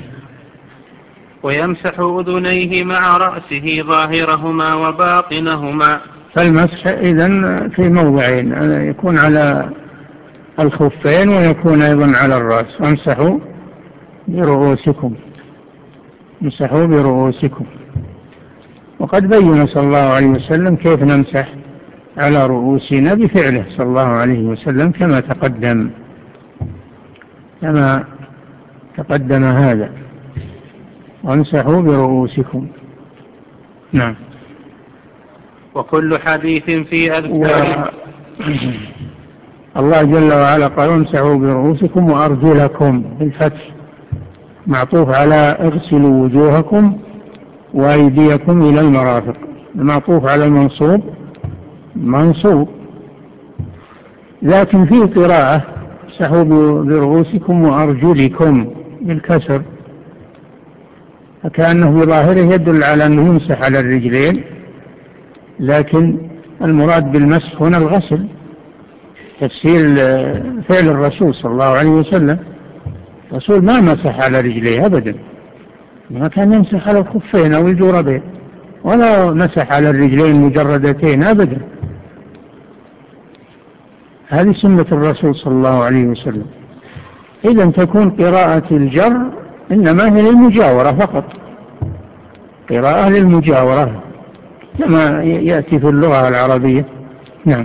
ويمسح أذنيه مع رأسه ظاهرهما وباطنهما. فالمسح إذن في موضعين، يكون على الخفين ويكون أيضا على الرأس. وامسحوا برؤوسكم، امسحوا برؤوسكم. وقد بين صلى الله عليه وسلم كيف نمسح على رؤوسنا بفعله صلى الله عليه وسلم كما تقدم كما تقدم هذا. وامسحوا برؤوسكم. نعم. وكل حديث في أذكار و... الله جل وعلا قال امسحوا برؤوسكم وأرجلكم بالفتح، معطوف على اغسلوا وجوهكم وأيديكم إلى المرافق، معطوف على المنصوب منصوب. لكن في قراءة امسحوا برؤوسكم وأرجلكم بالكسر، فكأنه بظاهره يدل على أنه يمسح على الرجلين، لكن المراد بالمسح هنا الغسل، تفسير فعل الرسول صلى الله عليه وسلم. الرسول ما مسح على رجليه أبدا، ما كان يمسح على الخفين أو الجوربين، ولا مسح على الرجلين مجردتين أبدا. هذه سنة الرسول صلى الله عليه وسلم. إذن تكون قراءة الجر إنما هي للمجاورة فقط، قراءة للمجاورة كما يأتي في اللغة العربية. نعم.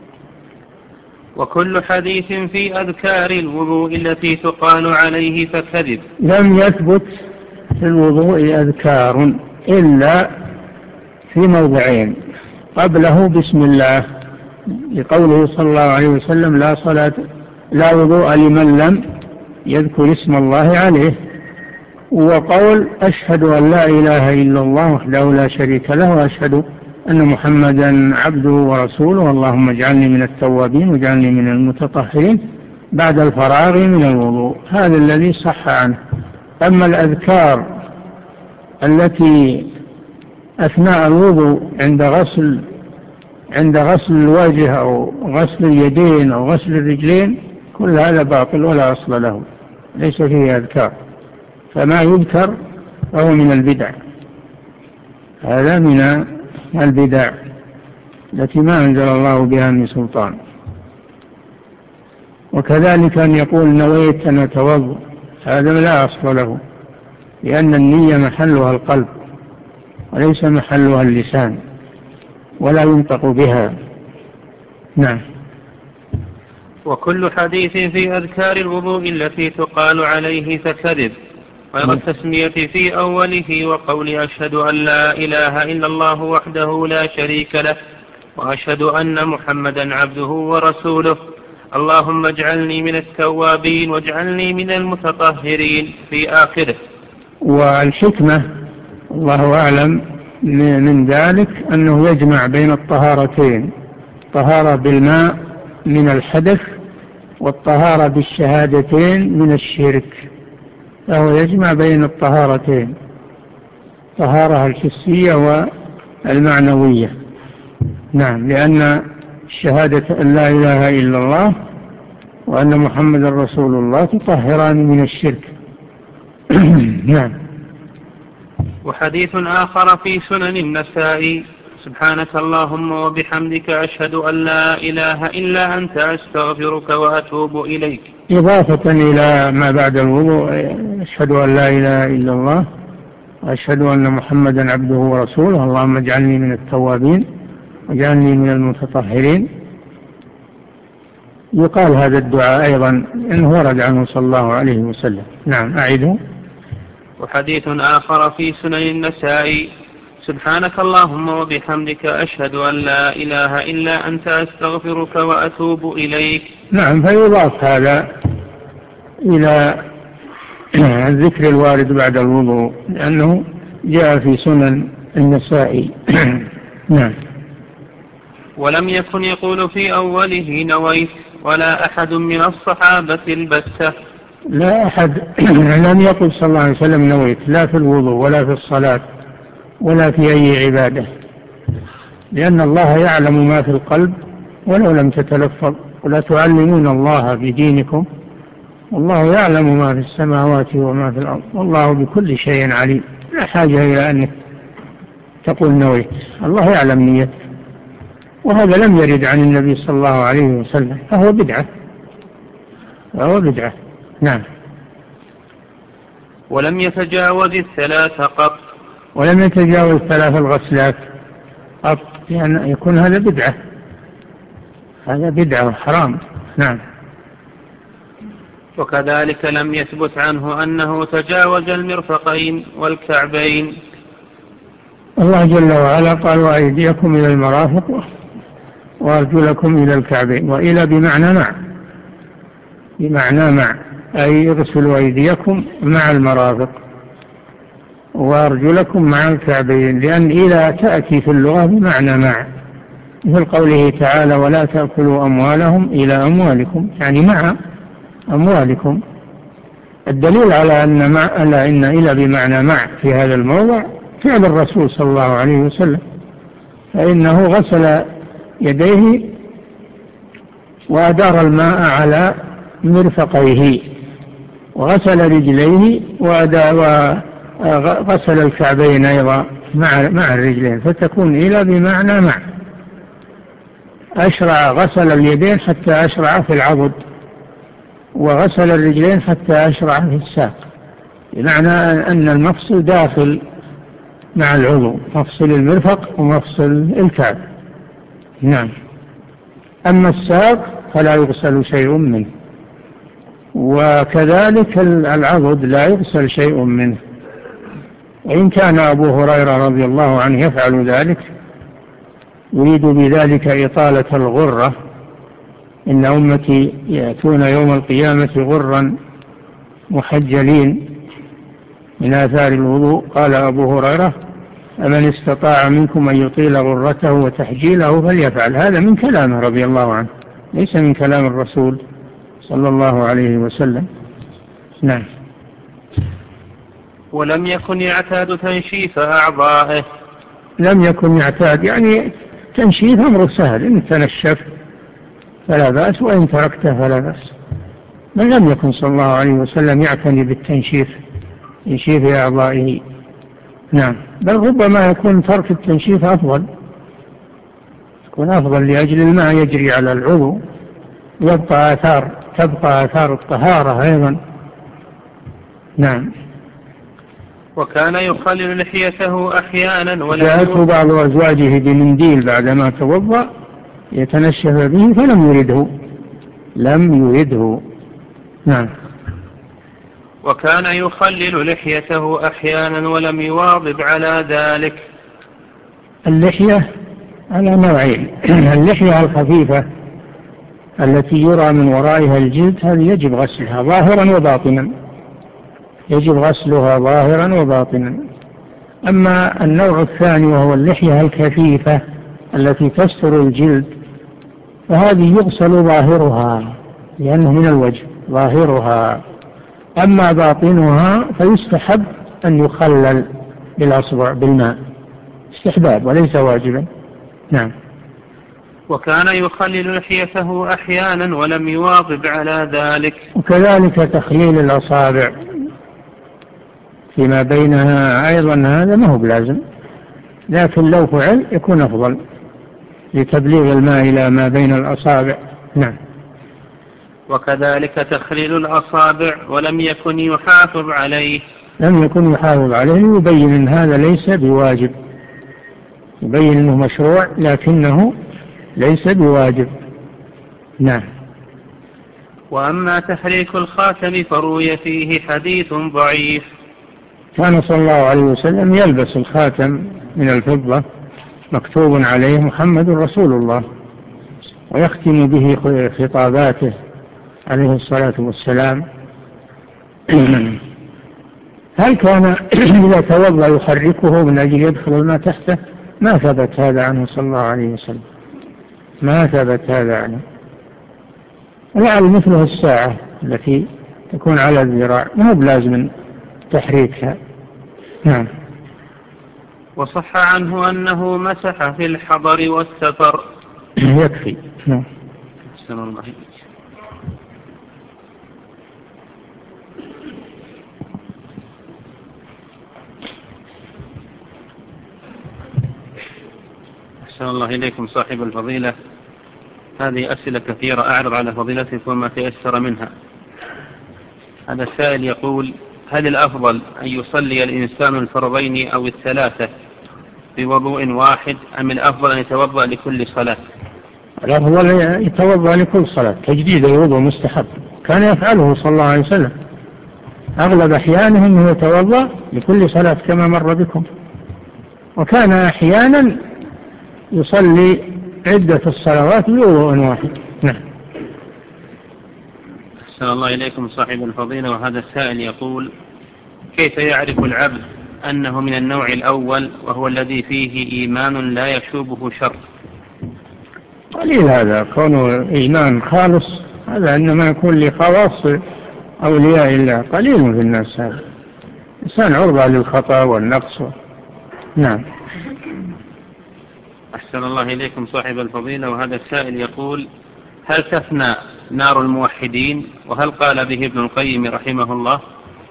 وكل حديث في أذكار الوضوء التي تقال عليه فكذب. لم يثبت في الوضوء أذكار إلا في موضعين، قبله بسم الله لقوله صلى الله عليه وسلم لا صلاة لا وضوء لمن لم يذكر اسم الله عليه، وقول أشهد أن لا إله إلا الله وحده لا شريك له وأشهد أن محمدا عبده ورسوله اللهم اجعلني من التوابين واجعلني من المتطهرين بعد الفراغ من الوضوء. هذا الذي صح عنه. أما الأذكار التي أثناء الوضوء عند غسل عند غسل الوجه أو غسل اليدين أو غسل الرجلين كل هذا باطل ولا أصل له، ليس فيه أذكار، فما يذكر فهو من البدع، هذا من البدع التي ما أنزل الله بها من سلطان. وكذلك أن يقول نويت أن أتوضأ، هذا لا أصل له، لأن النية محلها القلب وليس محلها اللسان، ولا ينطق بها. نعم. وكل حديث في أذكار الوضوء التي تقال عليه فكذب، غير التسمية في أوله وقول أشهد أن لا إله إلا الله وحده لا شريك له وأشهد أن محمدا عبده ورسوله اللهم اجعلني من التوابين واجعلني من المتطهرين في آخره. والحكمة الله أعلم من ذلك أنه يجمع بين الطهارتين، طهارة بالماء من الحدث والطهارة بالشهادتين من الشرك، فهو يجمع بين الطهارتين، الطهارة الحسية والمعنوية. نعم، لأن الشهادة أن لا إله إلا الله وأن محمد رسول الله تطهران من الشرك. نعم. وحديث آخر في سنن النسائي سبحانك اللهم وبحمدك أشهد أن لا إله إلا أنت أستغفرك وأتوب إليك، إضافة إلى ما بعد الوضوء أشهد أن لا إله إلا الله وأشهد أن محمدا عبده ورسوله اللهم اجعلني من التوابين واجعلني من المتطهرين. يقال هذا الدعاء أيضا إنه ورد عنه صلى الله عليه وسلم. نعم، أعيده. وحديث آخر في سنن النسائي سبحانك اللهم وبحمدك أشهد أن لا إله إلا أنت أستغفرك وأتوب إليك. نعم، فيضاف هذا إلى الذكر الوارد بعد الوضوء لأنه جاء في سنن النسائي. نعم. ولم يكن يقول في أوله نويت ولا أحد من الصحابة البتة. لا أحد لم يقل صلى الله عليه وسلم نويت، لا في الوضوء ولا في الصلاة ولا في أي عبادة، لأن الله يعلم ما في القلب ولو لم تتلفظ، ولا تعلمون الله بدينكم والله يعلم ما في السماوات وما في الأرض والله بكل شيء عليم. لا حاجة إلى أنك تقول نويت، الله يعلم نيتك. وهذا لم يرد عن النبي صلى الله عليه وسلم، فهو بدعة فهو بدعة. نعم. ولم يتجاوز الثلاث قط ولم يتجاوز ثلاث الغسلات قط، يعني يكون هذا بدعة، هذا بدعة وحرام. نعم. وكذلك لم يثبت عنه أنه تجاوز المرفقين والكعبين. الله جل وعلا قال وأيديكم إلى المرافق وأرجلكم إلى الكعبين، وإلى بمعنى مع، بمعنى مع، أي ارسلوا أيديكم مع المرافق وأرجلكم مع الكعبين، لأن إلى تأتي في اللغة بمعنى مع، مثل قوله تعالى ولا تأكلوا أموالهم إلى أموالكم، يعني مع أموالكم. الدليل على أن مع ألا إن إلى بمعنى مع في هذا الموضع فعل الرسول صلى الله عليه وسلم، فإنه غسل يديه وأدار الماء على مرفقيه، وغسل رجليه وغسل الكعبين أيضا مع مع الرجلين، فتكون إلى بمعنى مع. أشرع غسل اليدين حتى أشرع في العضد، وغسل الرجلين حتى أشرع في الساق، بمعنى أن المفصل داخل مع العضو، مفصل المرفق ومفصل الكعب. نعم. أما الساق فلا يغسل شيء منه، وكذلك العضد لا يغسل شيء منه. وإن كان أبو هريرة رضي الله عنه يفعل ذلك، يريد بذلك إطالة الغرة، إن أمتي يأتون يوم القيامة غرا محجلين من آثار الوضوء. قال أبو هريرة فمن استطاع منكم أن يطيل غرته وتحجيله فليفعل. هذا من كلامه رضي الله عنه، ليس من كلام الرسول صلى الله عليه وسلم. نعم. ولم يكن يعتاد تنشيف أعضائه. لم يكن يعتاد يعني تنشيف أمر سهل، إن تنشف فلا بأس، وإن تركته فلا بأس. من لم يكن صلى الله عليه وسلم يعتني بالتنشيف، تنشيف أعضائه. نعم. بل ربما يكون ترك التنشيف أفضل، يكون أفضل لأجل الماء يجري على العضو، يبقى آثار تبقى آثار الطهارة أيضا. نعم. وكان يخلل لحيته أحيانا ولا جاءته بعض أزواجه بمنديل بعدما توضأ يتنشف به فلم يرده لم يرده نعم. وكان يخلل لحيته أحيانا ولم يواظب على ذلك. اللحية على نوعين. اللحية الخفيفة التي يرى من ورائها الجلد هذه يجب غسلها ظاهرا وباطنا، يجب غسلها ظاهرا وباطنا. أما النوع الثاني وهو اللحية الكثيفة التي تستر الجلد فهذه يغسل ظاهرها لأنه من الوجه ظاهرها، أما باطنها فيستحب أن يخلل بالأصبع بالماء، استحباب وليس واجبا. نعم. وكان يخلل لحيته أحيانا ولم يواظب على ذلك. وكذلك تخليل الأصابع فيما بينها أيضا هذا ما هو بلازم، لكن لو فعل يكون أفضل لتبليغ الماء إلى ما بين الأصابع. نعم. وكذلك تخليل الأصابع ولم يكن يحافظ عليه. لم يكن يحافظ عليه، يبين أن هذا ليس بواجب، يبين أنه مشروع لكنه ليس بواجب. نعم. وأما تحريك الخاتم فروي فيه حديث ضعيف. كان صلى الله عليه وسلم يلبس الخاتم من الفضة مكتوب عليه محمد رسول الله، ويختم به خطاباته عليه الصلاة والسلام. هل كان إذا توضأ يحركه من أجل يدخل الماء تحته؟ ما ثبت هذا عنه صلى الله عليه وسلم، ما ثبت هذا عنه. لعل مثله الساعة التي تكون على الذراع ما هو بلازم تحريكها. نعم. وصح عنه أنه مسح في الحضر والسفر. يكفي. نعم. أحسن الله. أحسن الله إليكم صاحب الفضيلة. هذه أسئلة كثيرة أعرض على فضيلتكم وما تيسر منها. هذا السائل يقول: هل الأفضل أن يصلي الإنسان الفرضين أو الثلاثة بوضوء واحد، أم الأفضل أن يتوضأ لكل صلاة؟ الأفضل يتوضأ لكل صلاة، تجديد الوضوء مستحب، كان يفعله صلى الله عليه وسلم أغلب أحيانه أنه يتوضأ لكل صلاة كما مر بكم، وكان أحيانا يصلي عدة الصلوات بوضوء واحد. نعم. أحسن الله إليكم صاحب الفضيلة. وهذا السائل يقول: كيف يعرف العبد أنه من النوع الأول وهو الذي فيه إيمان لا يشوبه شر؟ قليل هذا، كونه إيمان خالص، هذا إنما يكون لخواص أولياء الله، قليل في الناس هذا، إنسان عرضة للخطأ والنقص. نعم. أحسن الله إليكم صاحب الفضيلة. وهذا السائل يقول: هل تفنى نار الموحدين؟ وهل قال به ابن القيم رحمه الله؟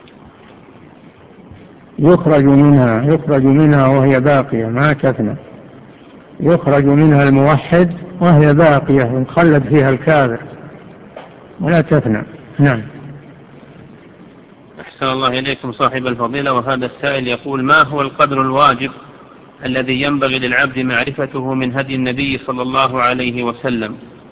يخرج منها يخرج منها وهي باقية، ما تفنى، يخرج منها الموحد وهي باقية، يخلد فيها الكافر ولا تفنى. نعم. أحسن الله إليكم صاحب الفضيلة. وهذا السائل يقول: ما هو القدر الواجب الذي ينبغي للعبد معرفته من هدي النبي صلى الله عليه وسلم؟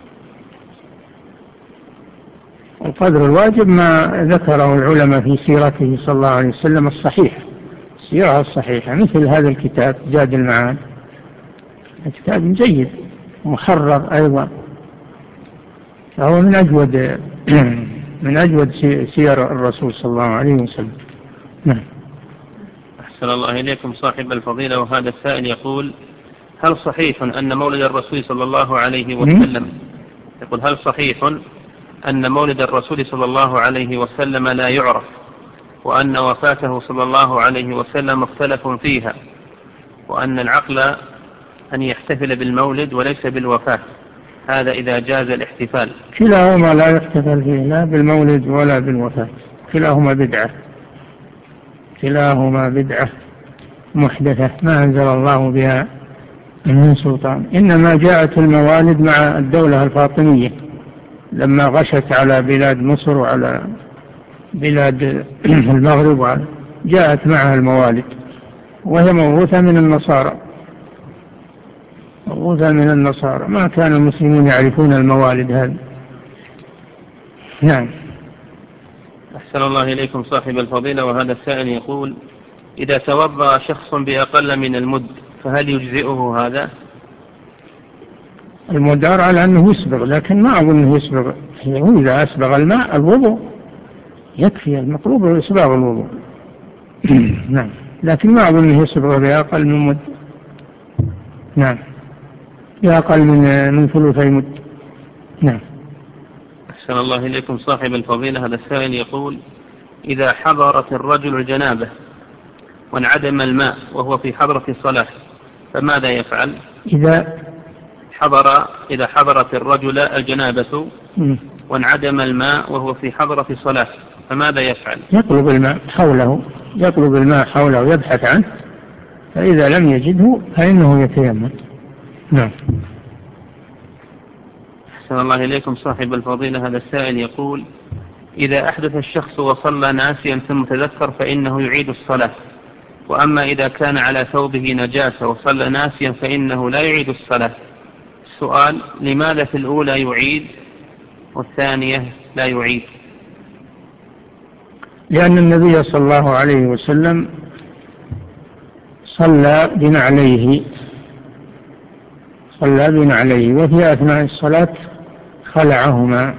القدر الواجب ما ذكره العلماء في سيرته صلى الله عليه وسلم الصحيح، السيرة الصحيحة، مثل هذا الكتاب زاد المعاد، كتاب جيد محرر أيضا، فهو من أجود من أجود سير الرسول صلى الله عليه وسلم. نعم. أحسن الله إليكم صاحب الفضيلة. وهذا السائل يقول: هل صحيح أن مولد الرسول صلى الله عليه وسلم يقول هل صحيح أن مولد الرسول صلى الله عليه وسلم لا يعرف، وأن وفاته صلى الله عليه وسلم مختلف فيها، وأن العقل أن يحتفل بالمولد وليس بالوفاة، هذا إذا جاز الاحتفال؟ كلاهما لا يحتفل فيه، لا بالمولد ولا بالوفاة، كلاهما بدعة، كلاهما بدعة محدثة ما أنزل الله بها من سلطان. إنما جاءت الموالد مع الدولة الفاطمية لما غشت على بلاد مصر وعلى بلاد المغرب، وعلى جاءت معها الموالد، وهي موروثة من النصارى، موروثة من النصارى، ما كان المسلمون يعرفون الموالد هذه. نعم. أحسن الله إليكم صاحب الفضيلة. وهذا السائل يقول: إذا توضأ شخص بأقل من المد فهل يجزئه هذا؟ المدار على أنه يسبغ، لكن ما أظنه يسبغ، إذا أسبغ الماء الوضوء يكفي، المطلوب هو إسباغ الوضوء. نعم، لكن ما أظنه يسبغ بأقل من مد. نعم، بأقل من من ثلثي مد. نعم. أحسن الله إليكم صاحب الفضيلة. هذا السائل يقول: إذا حضرت الرجل الجنابة وانعدم الماء وهو في حضرة الصلاة فماذا يفعل؟ إذا حضر إذا حضرت الرجل الجنابة وانعدم الماء وهو في حضرة الصلاة فماذا يفعل؟ يطلب الماء حوله، يطلب الماء حوله ويبحث عنه، فإذا لم يجده فإنه يتيمم. نعم. أحسن الله إليكم صاحب الفضيلة. هذا السائل يقول: إذا أحدث الشخص وصلى ناسيا ثم تذكر فإنه يعيد الصلاة، وأما إذا كان على ثوبه نجاسة وصلى ناسيا فإنه لا يعيد الصلاة. السؤال: لماذا في الأولى يعيد والثانية لا يعيد؟ لأن النبي صلى الله عليه وسلم صلى بنعليه صلى بنعليه وفي أثناء الصلاة خلعهما،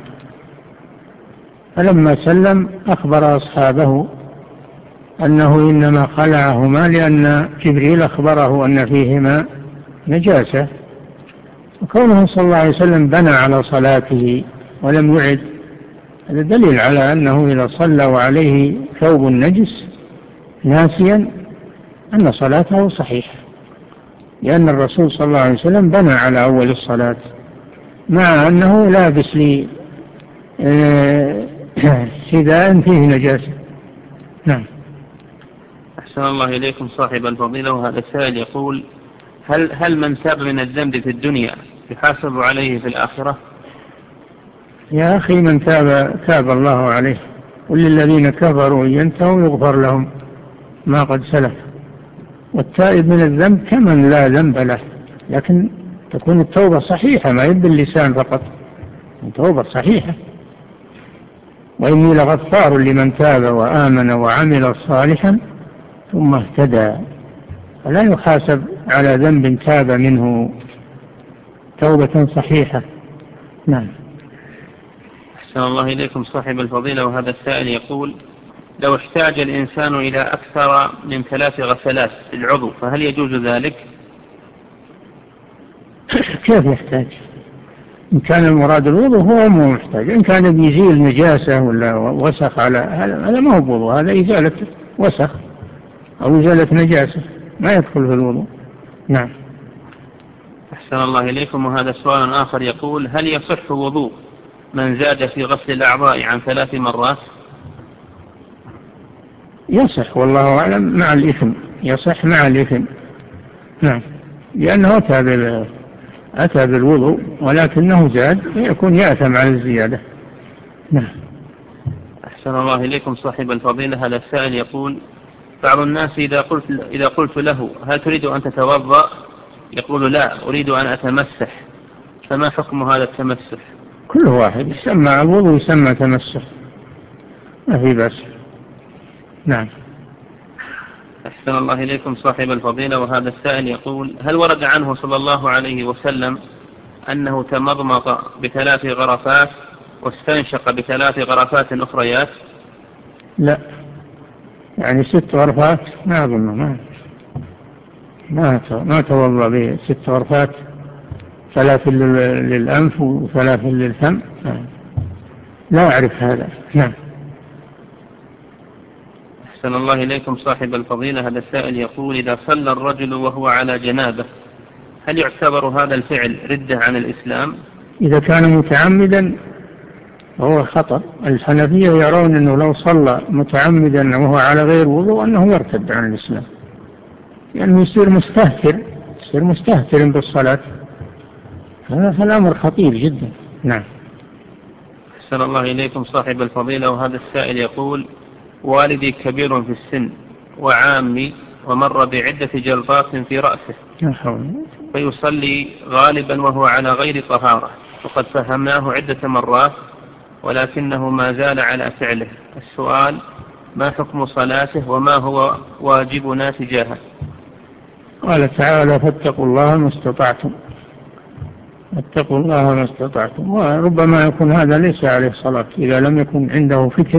فلما سلم أخبر أصحابه أنه إنما خلعهما لأن جبريل أخبره أن فيهما نجاسة، وكونه صلى الله عليه وسلم بنى على صلاته ولم يعد، هذا دليل على أنه إذا صلى وعليه ثوب نجس ناسيا أن صلاته صحيحة، لأن الرسول صلى الله عليه وسلم بنى على أول الصلاة مع أنه لابس لي حذاء فيه نجاسة. نعم. أحسن الله إليكم صاحب الفضيلة. وهذا السائل يقول: هل هل من تاب من الذنب في الدنيا يحاسب عليه في الآخرة؟ يا أخي من تاب تاب الله عليه، وللذين كفروا ينتهوا يغفر لهم ما قد سلف. والتائب من الذنب كمن لا ذنب له، لكن تكون التوبة صحيحة، ما يد اللسان فقط، التوبة صحيحة. وإني لغفار لمن تاب وآمن وعمل صالحا ثم اهتدى، فلا يحاسب على ذنب تاب منه توبة صحيحة. نعم. أحسن الله إليكم صاحب الفضيلة. وهذا السائل يقول: لو احتاج الإنسان إلى أكثر من ثلاث غسلات العضو فهل يجوز ذلك؟ كيف يحتاج؟ إن كان المراد الوضوء هو مو محتاج. إن كان بيزيل نجاسة ولا وسخ على هذا ما هو وضوء، هذا إزالة وسخ أو إزالة نجاسة، ما يدخل في الوضوء. نعم. أحسن الله إليكم. وهذا سؤال آخر يقول: هل يصح وضوء من زاد في غسل الأعضاء عن ثلاث مرات؟ يصح والله أعلم، مع الإثم، يصح مع الإثم. نعم، لأنه أتى أتى بالوضوء ولكنه زاد يكون يأثم على الزيادة. نعم. أحسن الله إليكم صاحب الفضيلة. هذا السائل يقول: بعض الناس إذا قلت, إذا قلت له هل تريد أن تتوضأ يقول لا أريد أن أتمسح، فما حكم هذا التمسح؟ كل واحد يسمى الوضوء يسمى تمسح، ما في بأس. نعم. أحسن الله إليكم صاحب الفضيلة. وهذا السائل يقول: هل ورد عنه صلى الله عليه وسلم أنه تمضمض بثلاث غرفات واستنشق بثلاث غرفات أخريات؟ لا، يعني ست غرفات ما أظن، ما ما ما توضأ بست غرفات، ثلاث للأنف وثلاث للفم، لا أعرف هذا. نعم. أحسن الله إليكم صاحب الفضيلة. هذا السائل يقول: إذا صلى الرجل وهو على جنابه هل يعتبر هذا الفعل ردة عن الإسلام؟ إذا كان متعمدا فهو خطأ. الحنفية يرون أنه لو صلى متعمدا وهو على غير وضوء أنه يرتد عن الإسلام، لأنه يعني يصير مستهتر يصير مستهتر بالصلاة، هذا الأمر خطير جدا. نعم. أحسن الله إليكم صاحب الفضيلة. وهذا السائل يقول: والدي كبير في السن وعامي ومر بعدة جلطات في رأسه فيصلي غالبا وهو على غير طهارة، وقد فهمناه عدة مرات ولكنه ما زال على فعله. السؤال: ما حكم صلاته وما هو واجبنا تجاهه؟ قال تعالى: فاتقوا الله ما استطعتم، اتقوا الله ما استطعتم. وربما يكون هذا ليس عليه صلاة، إذا لم يكن عنده فكر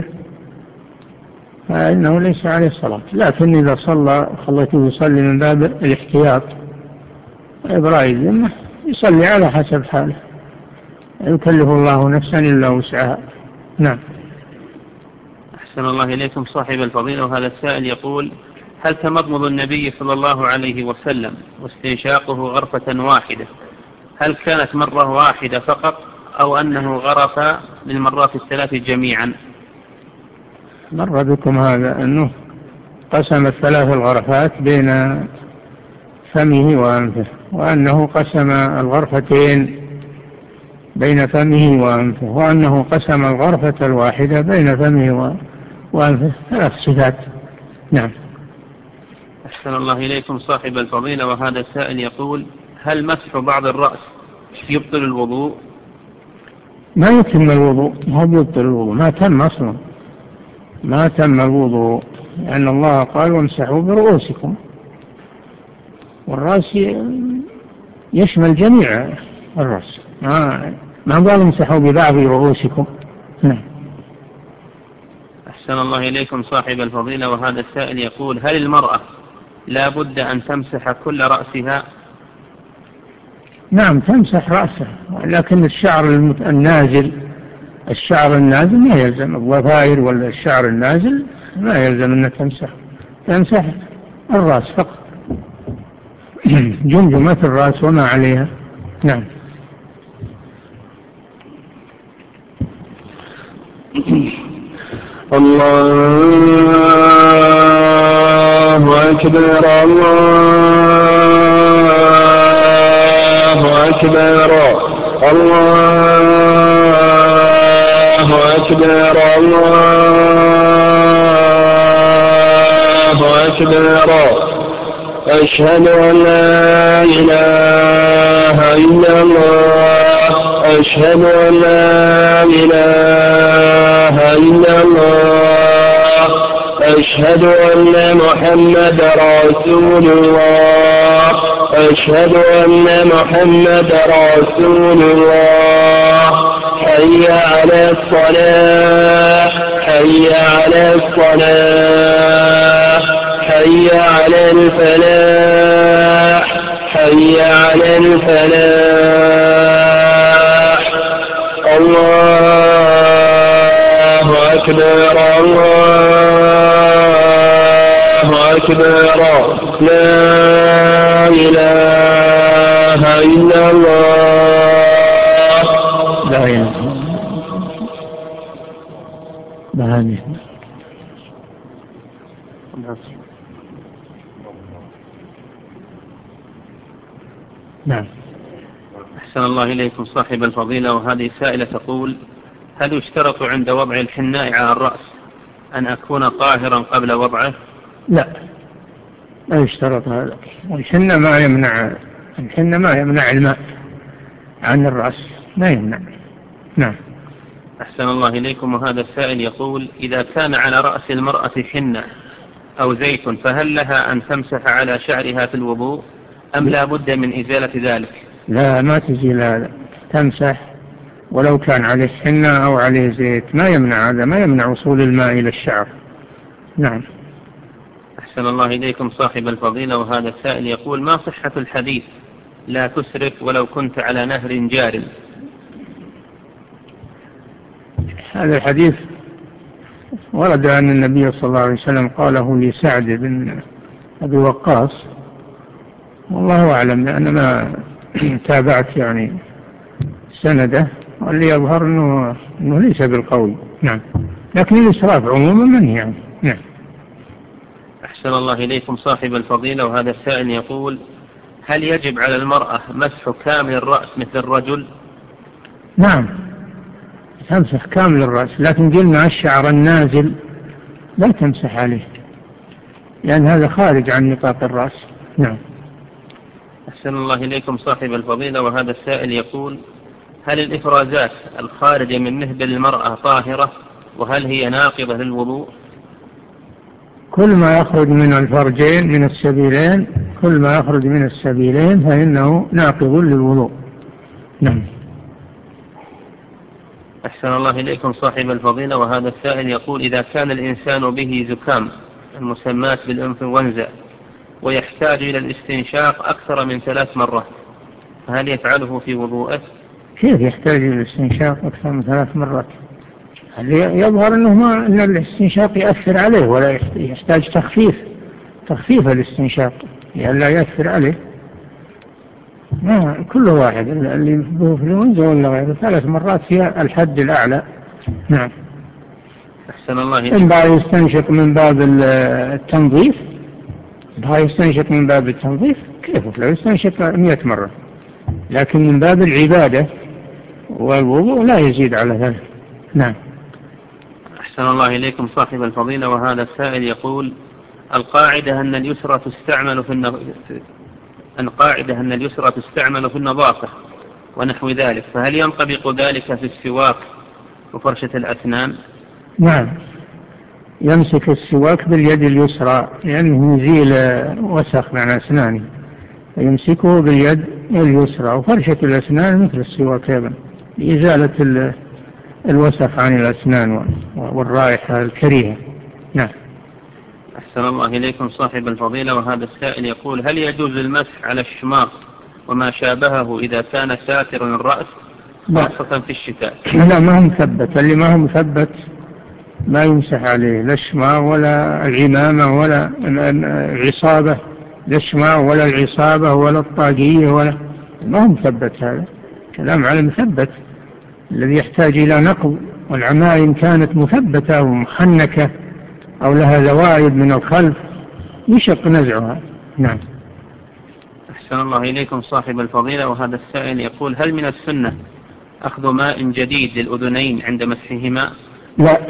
فإنه ليس عليه صلاة، لكن إذا صلى خلته يصلي من باب الاحتياط وإبراء الذمة يصلي على حسب حاله، يكلف الله نفسا إلا وسعها. نعم. أحسن الله إليكم صاحب الفضيلة. وهذا السائل يقول: هل تمضمض النبي صلى الله عليه وسلم واستنشاقه غرفة واحدة هل كانت مرة واحدة فقط أو أنه غرف للمرات الثلاث جميعا؟ مر بكم هذا أنه قسم الثلاث الغرفات بين فمه وأنفه، وأنه قسم الغرفتين بين فمه وأنفه، وأنه قسم الغرفة الواحدة بين فمه وأنفه، ثلاث صفات. نعم. أحسن الله إليكم صاحب الفضيلة. وهذا السائل يقول: هل مسح بعض الرأس يبطل الوضوء؟ ما يتم الوضوء، ما يبطل الوضوء، ما تم أصلا، ما تم الوضوء، لأن الله قال: وامسحوا برؤوسكم، والرأس يشمل جميع الرأس، ما ما قال امسحوا ببعض رؤوسكم. نعم. أحسن الله إليكم صاحب الفضيلة. وهذا السائل يقول: هل المرأة لا بد أن تمسح كل رأسها؟ نعم تمسح رأسها، لكن الشعر النازل الشعر النازل ما يلزم، الضفائر ولا الشعر النازل ما يلزم أن تمسح، تمسح الرأس فقط، جمجمة الرأس وما عليها. نعم. الله أكبر الله أكبر الله أكبر الله أكبر أشهد أن لا إله إلا الله أشهد أن لا إله إلا الله أشهد أن محمد رسول الله أشهد أن محمد رسول الله حي على الصلاة حي على الصلاة حي على الفلاح حي على الفلاح الله أكبر الله أكبر لا إله إلا الله لا إله إلا الله. نعم. أحسن الله إليكم صاحب الفضيلة. وهذه سائلة تقول: هل يشترط عند وضع الحناء على الرأس أن أكون طاهرا قبل وضعه؟ لا، لا يشترط هذا. الحنة ما يمنع الحنة ما يمنع الماء عن الرأس، ما يمنع. نعم. أحسن الله إليكم. وهذا السائل يقول: إذا كان على رأس المرأة حنة أو زيت فهل لها أن تمسح على شعرها في الوضوء أم لا بد من إزالة ذلك؟ لا، ما تزيل هذا، تمسح ولو كان عليه حنة أو عليه زيت، ما يمنع هذا، ما يمنع وصول الماء إلى الشعر. نعم. أحسن الله إليكم صاحب الفضيلة. وهذا السائل يقول: ما صحة الحديث لا تسرف ولو كنت على نهر جار؟ هذا الحديث ورد أن النبي صلى الله عليه وسلم قاله لسعد بن أبي وقاص، والله أعلم، لأن ما تابعت يعني سنده، واللي يظهر أنه, إنه ليس بالقوي. نعم. لكن الإسراف عموما منهي يعني. نعم. أحسن الله إليكم صاحب الفضيلة. وهذا السائل يقول: هل يجب على المرأة مسح كامل الرأس مثل الرجل؟ نعم، تمسح كامل الرأس، لكن قلنا الشعر النازل لا تمسح عليه، لأن هذا خارج عن نطاق الرأس. نعم. أحسن الله إليكم صاحب الفضيلة. وهذا السائل يقول: هل الإفرازات الخارجة من مهبل المرأة طاهرة، وهل هي ناقضة للوضوء؟ كل ما يخرج من الفرجين من السبيلين كل ما يخرج من السبيلين فإنه ناقض للوضوء. نعم. أحسن الله إليكم صاحب الفضيلة. وهذا السائل يقول: إذا كان الإنسان به زكام المسمات بالإنفلونزا ويحتاج إلى الاستنشاق أكثر من ثلاث مرات، فهل يفعله في وضوءه؟ كيف يحتاج إلى الاستنشاق أكثر من ثلاث مرات؟ يظهر أنه ما أن الاستنشاق يأثر عليه، ولا يحتاج تخفيف تخفيف الاستنشاق لئلا يأثر عليه. ما كل واحد اللي به إنفلونزا ولا غيره ثلاث مرات فيها الحد الأعلى. نعم. أحسن الله إليكم. إن بقى يستنشق من باب التنظيف بقى يستنشق من باب التنظيف كيف؟ لا يستنشق مئة مرة، لكن من باب العبادة والوضوء لا يزيد على ذلك. نعم. أحسن الله إليكم صاحب الفضيلة. وهذا السائل يقول: القاعدة أن اليسرى تستعمل في النظ... القاعدة أن اليسرى تستعمل في النظافة ونحو ذلك، فهل ينطبق ذلك في السواك وفرشة الأسنان؟ نعم، يمسك السواك باليد اليسرى لأنه يزيل وسخ عن أسنانه، يمسكه باليد اليسرى، وفرشة الأسنان مثل السواك أيضا لإزالة الوسخ عن الأسنان والرائحة الكريهة. نعم. أحسن الله إليكم صاحب الفضيلة. وهذا السائل يقول: هل يجوز المسح على الشماغ وما شابهه إذا كان ساترا الرأس خاصة في الشتاء؟ لا، ما هو مثبت، اللي ما هو مثبت ما يمسح عليه، لا الشماغ ولا العمامة ولا العصابة، لا الشماغ ولا العصابة ولا الطاقية، ولا ما هو مثبت. هذا كلام على مثبت الذي يحتاج إلى نقض، والعمائم كانت مثبتة ومحنكة أو لها زوائد من الخلف يشق نزعها. نعم. أحسن الله إليكم صاحب الفضيلة. وهذا السائل يقول: هل من السنة أخذ ماء جديد للأذنين عند مسحهما؟ لا،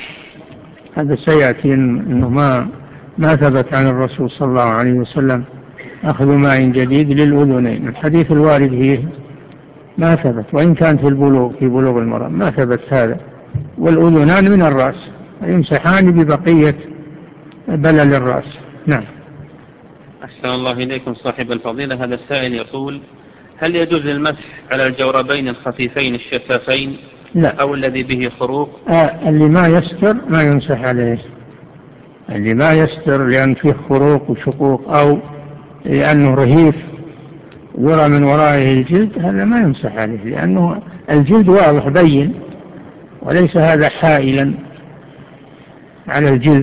هذا سيأتي أنه ما ما ثبت عن الرسول صلى الله عليه وسلم أخذ ماء جديد للأذنين. الحديث الوارد فيه ما ثبت، وإن كان في البلوغ في بلوغ المرأة ما ثبت هذا. والأذنان من الرأس، يمسحان ببقية بلل الرأس. نعم. أحسن الله إليكم صاحب الفضيلة. هذا السائل يقول: هل يجوز المسح على الجوربين الخفيفين الشفافين؟ لا. أو الذي به خروق؟ آه اللي ما يستر ما يمسح عليه، اللي ما يستر لأن فيه خروق وشقوق أو لأنه رهيف يرى من ورائه الجلد، هذا ما يمسح عليه، لأنه الجلد واضح بين، وليس هذا حائلا على الجلد.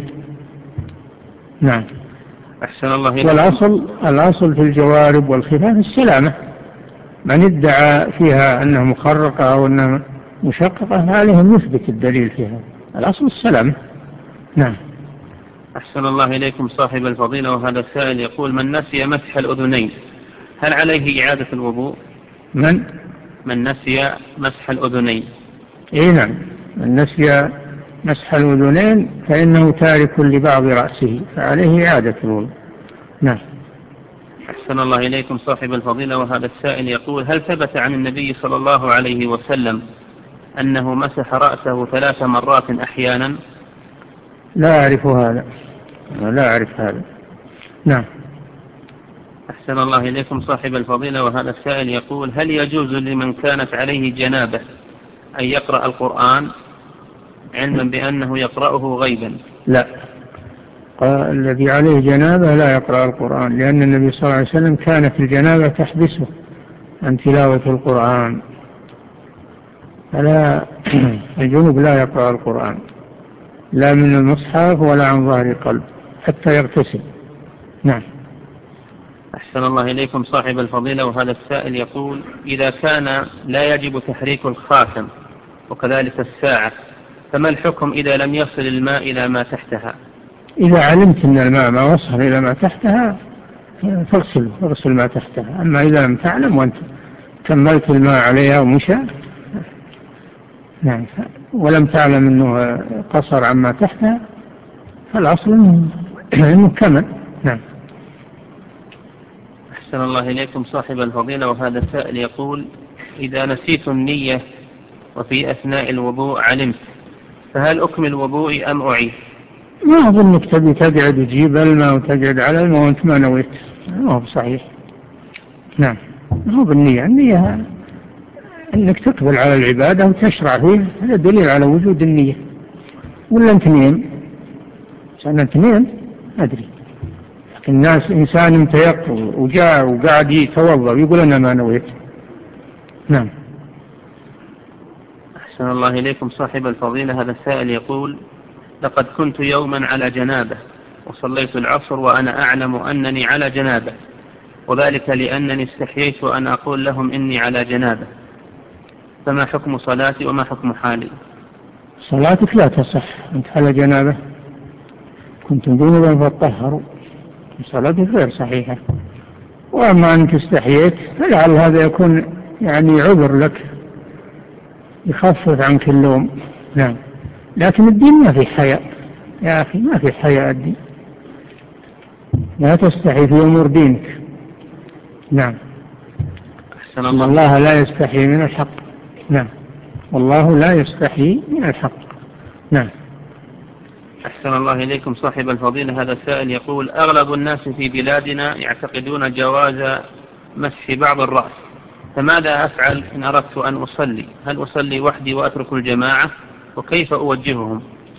نعم. أحسن الله إليكم. والأصل الأصل في الجوارب والخفاف السلامة. من ادعى فيها أنها مخرقة أو أنها مشققة عليهم يثبت الدليل فيها، الأصل السلامة. نعم. أحسن الله إليكم صاحب الفضيلة. وهذا السائل يقول: من نسي مسح الأذنين هل عليه إعادة الوضوء؟ من من نسي مسح الأذنين. إيه نعم، من نسي مسح الأذنين فإنه تارك لبعض رأسه فعليه إعادة الوضوء. نعم. أحسن الله إليكم صاحب الفضيلة. وهذا السائل يقول: هل ثبت عن النبي صلى الله عليه وسلم أنه مسح رأسه ثلاث مرات أحيانا؟ لا أعرف هذا، لا أعرف هذا. نعم. أحسن الله إليكم صاحب الفضيلة. وهذا السائل يقول: هل يجوز لمن كانت عليه جنابة أن يقرأ القرآن علما بأنه يقرأه غيبا؟ لا، الذي عليه جنابة لا يقرأ القرآن، لأن النبي صلى الله عليه وسلم كانت الجنابة تحبسه عن تلاوة القرآن، فلا الجنوب لا يقرأ القرآن لا من المصحف ولا عن ظهر قلب حتى يغتسل. نعم. أحسن الله إليكم صاحب الفضيلة. وهذا السائل يقول: إذا كان لا يجب تحريك الخاتم وكذلك الساعة فما الحكم إذا لم يصل الماء إلى ما تحتها؟ إذا علمت أن الماء ما وصل إلى ما تحتها فاغسله، اغسل ما تحتها. أما إذا لم تعلم وأنت كملت الماء عليها ومشى نعم ولم تعلم أنه قصر عما تحتها فالأصل أنه كمل. نعم. أحسن الله إليكم صاحب الفضيلة. وهذا السائل يقول: إذا نسيت النية وفي أثناء الوضوء علمت فهل أكمل وضوئي أم أعيد؟ ما أظنك تبي تقعد وتجيب الماء وتقعد على الماء وأنت ما نويت، ما هو صحيح. نعم. ما هو بالنية، النية أنك تقبل على العبادة وتشرع فيه، هذا دليل على وجود النية. ولا أنت نيم سنة اثنين أدري، لكن الناس إنسان متيقظ وجاء وقاعد يتوضأ ويقول أنا ما نويت. نعم. أحسن الله إليكم صاحب الفضيلة. هذا السائل يقول: لقد كنت يوما على جنابة وصليت العصر وأنا أعلم أنني على جنابة، وذلك لأنني استحييت أن أقول لهم إني على جنابة، فما حكم صلاتي وما حكم حالي؟ صلاتك لا تصح أنت على جنابة، كنتم جنبا فاتطهروا، صلاتك غير صحيحة. وأما أنك استحييت فلعل هذا يكون يعني عذر لك يخفف عنك اللوم. نعم. لكن الدين ما في حياء يا أخي، ما في حياء الدين، لا تستحي في أمور دينك. نعم. أحسن الله. الله لا يستحي من الحق. نعم. والله لا يستحي من الحق. نعم. أحسن الله إليكم صاحب الفضيلة. هذا السائل يقول: أغلب الناس في بلادنا يعتقدون جواز مسح بعض الرأس، فماذا أفعل إن أردت أن أصلي؟ هل أصلي وحدي وأترك الجماعة؟ وكيف أوجههم؟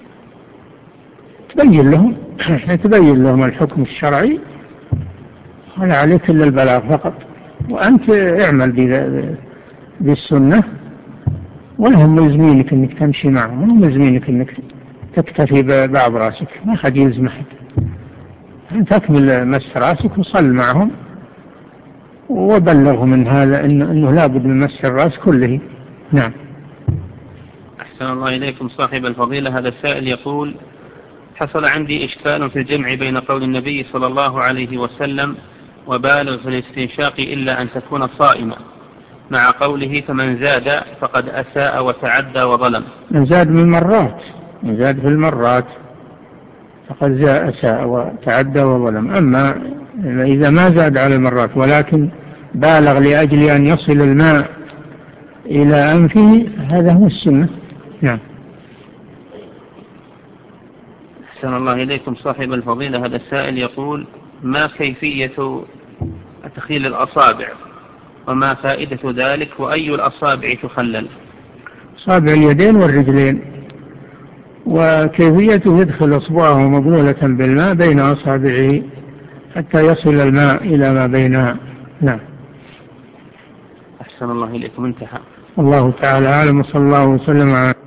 تبين لهم تبين لهم الحكم الشرعي، ولا عليك إلا البلاغ فقط، وأنت اعمل بالسنة، ولهم ملزمينك أنك تمشي معهم، ولهم ملزمينك أنك تكتفي ببعض رأسك، ما حد يلزم أحد، أنت تكمل مسح رأسك وصل معهم وبلغهم من هذا إنه, إنه لابد من مسح الرأس كله. نعم. أحسن الله إليكم صاحب الفضيلة. هذا السائل يقول: حصل عندي إشكال في الجمع بين قول النبي صلى الله عليه وسلم: وبالغ في الاستنشاق إلا أن تكون صائمة، مع قوله فمن زاد فقد أساء وتعدى وظلم. من زاد من مرات، من زاد في المرات فقد زاد أساء وتعدى وظلم. أما إذا ما زاد على المرات ولكن بالغ لأجل أن يصل الماء إلى أنفه هذا هو السنة. نعم. أحسن الله إليكم صاحب الفضيلة. هذا السائل يقول ما كيفية تخليل الأصابع وما فائدة ذلك وأي الأصابع تخلل؟ أصابع اليدين والرجلين، وكيفيته يدخل أصبعه مبلولة بالماء بين أصابعه حتى يصل الماء إلى ما بينها. نعم. أحسن الله إليكم. انتهى. الله تعالى أعلم، صلى الله وسلم على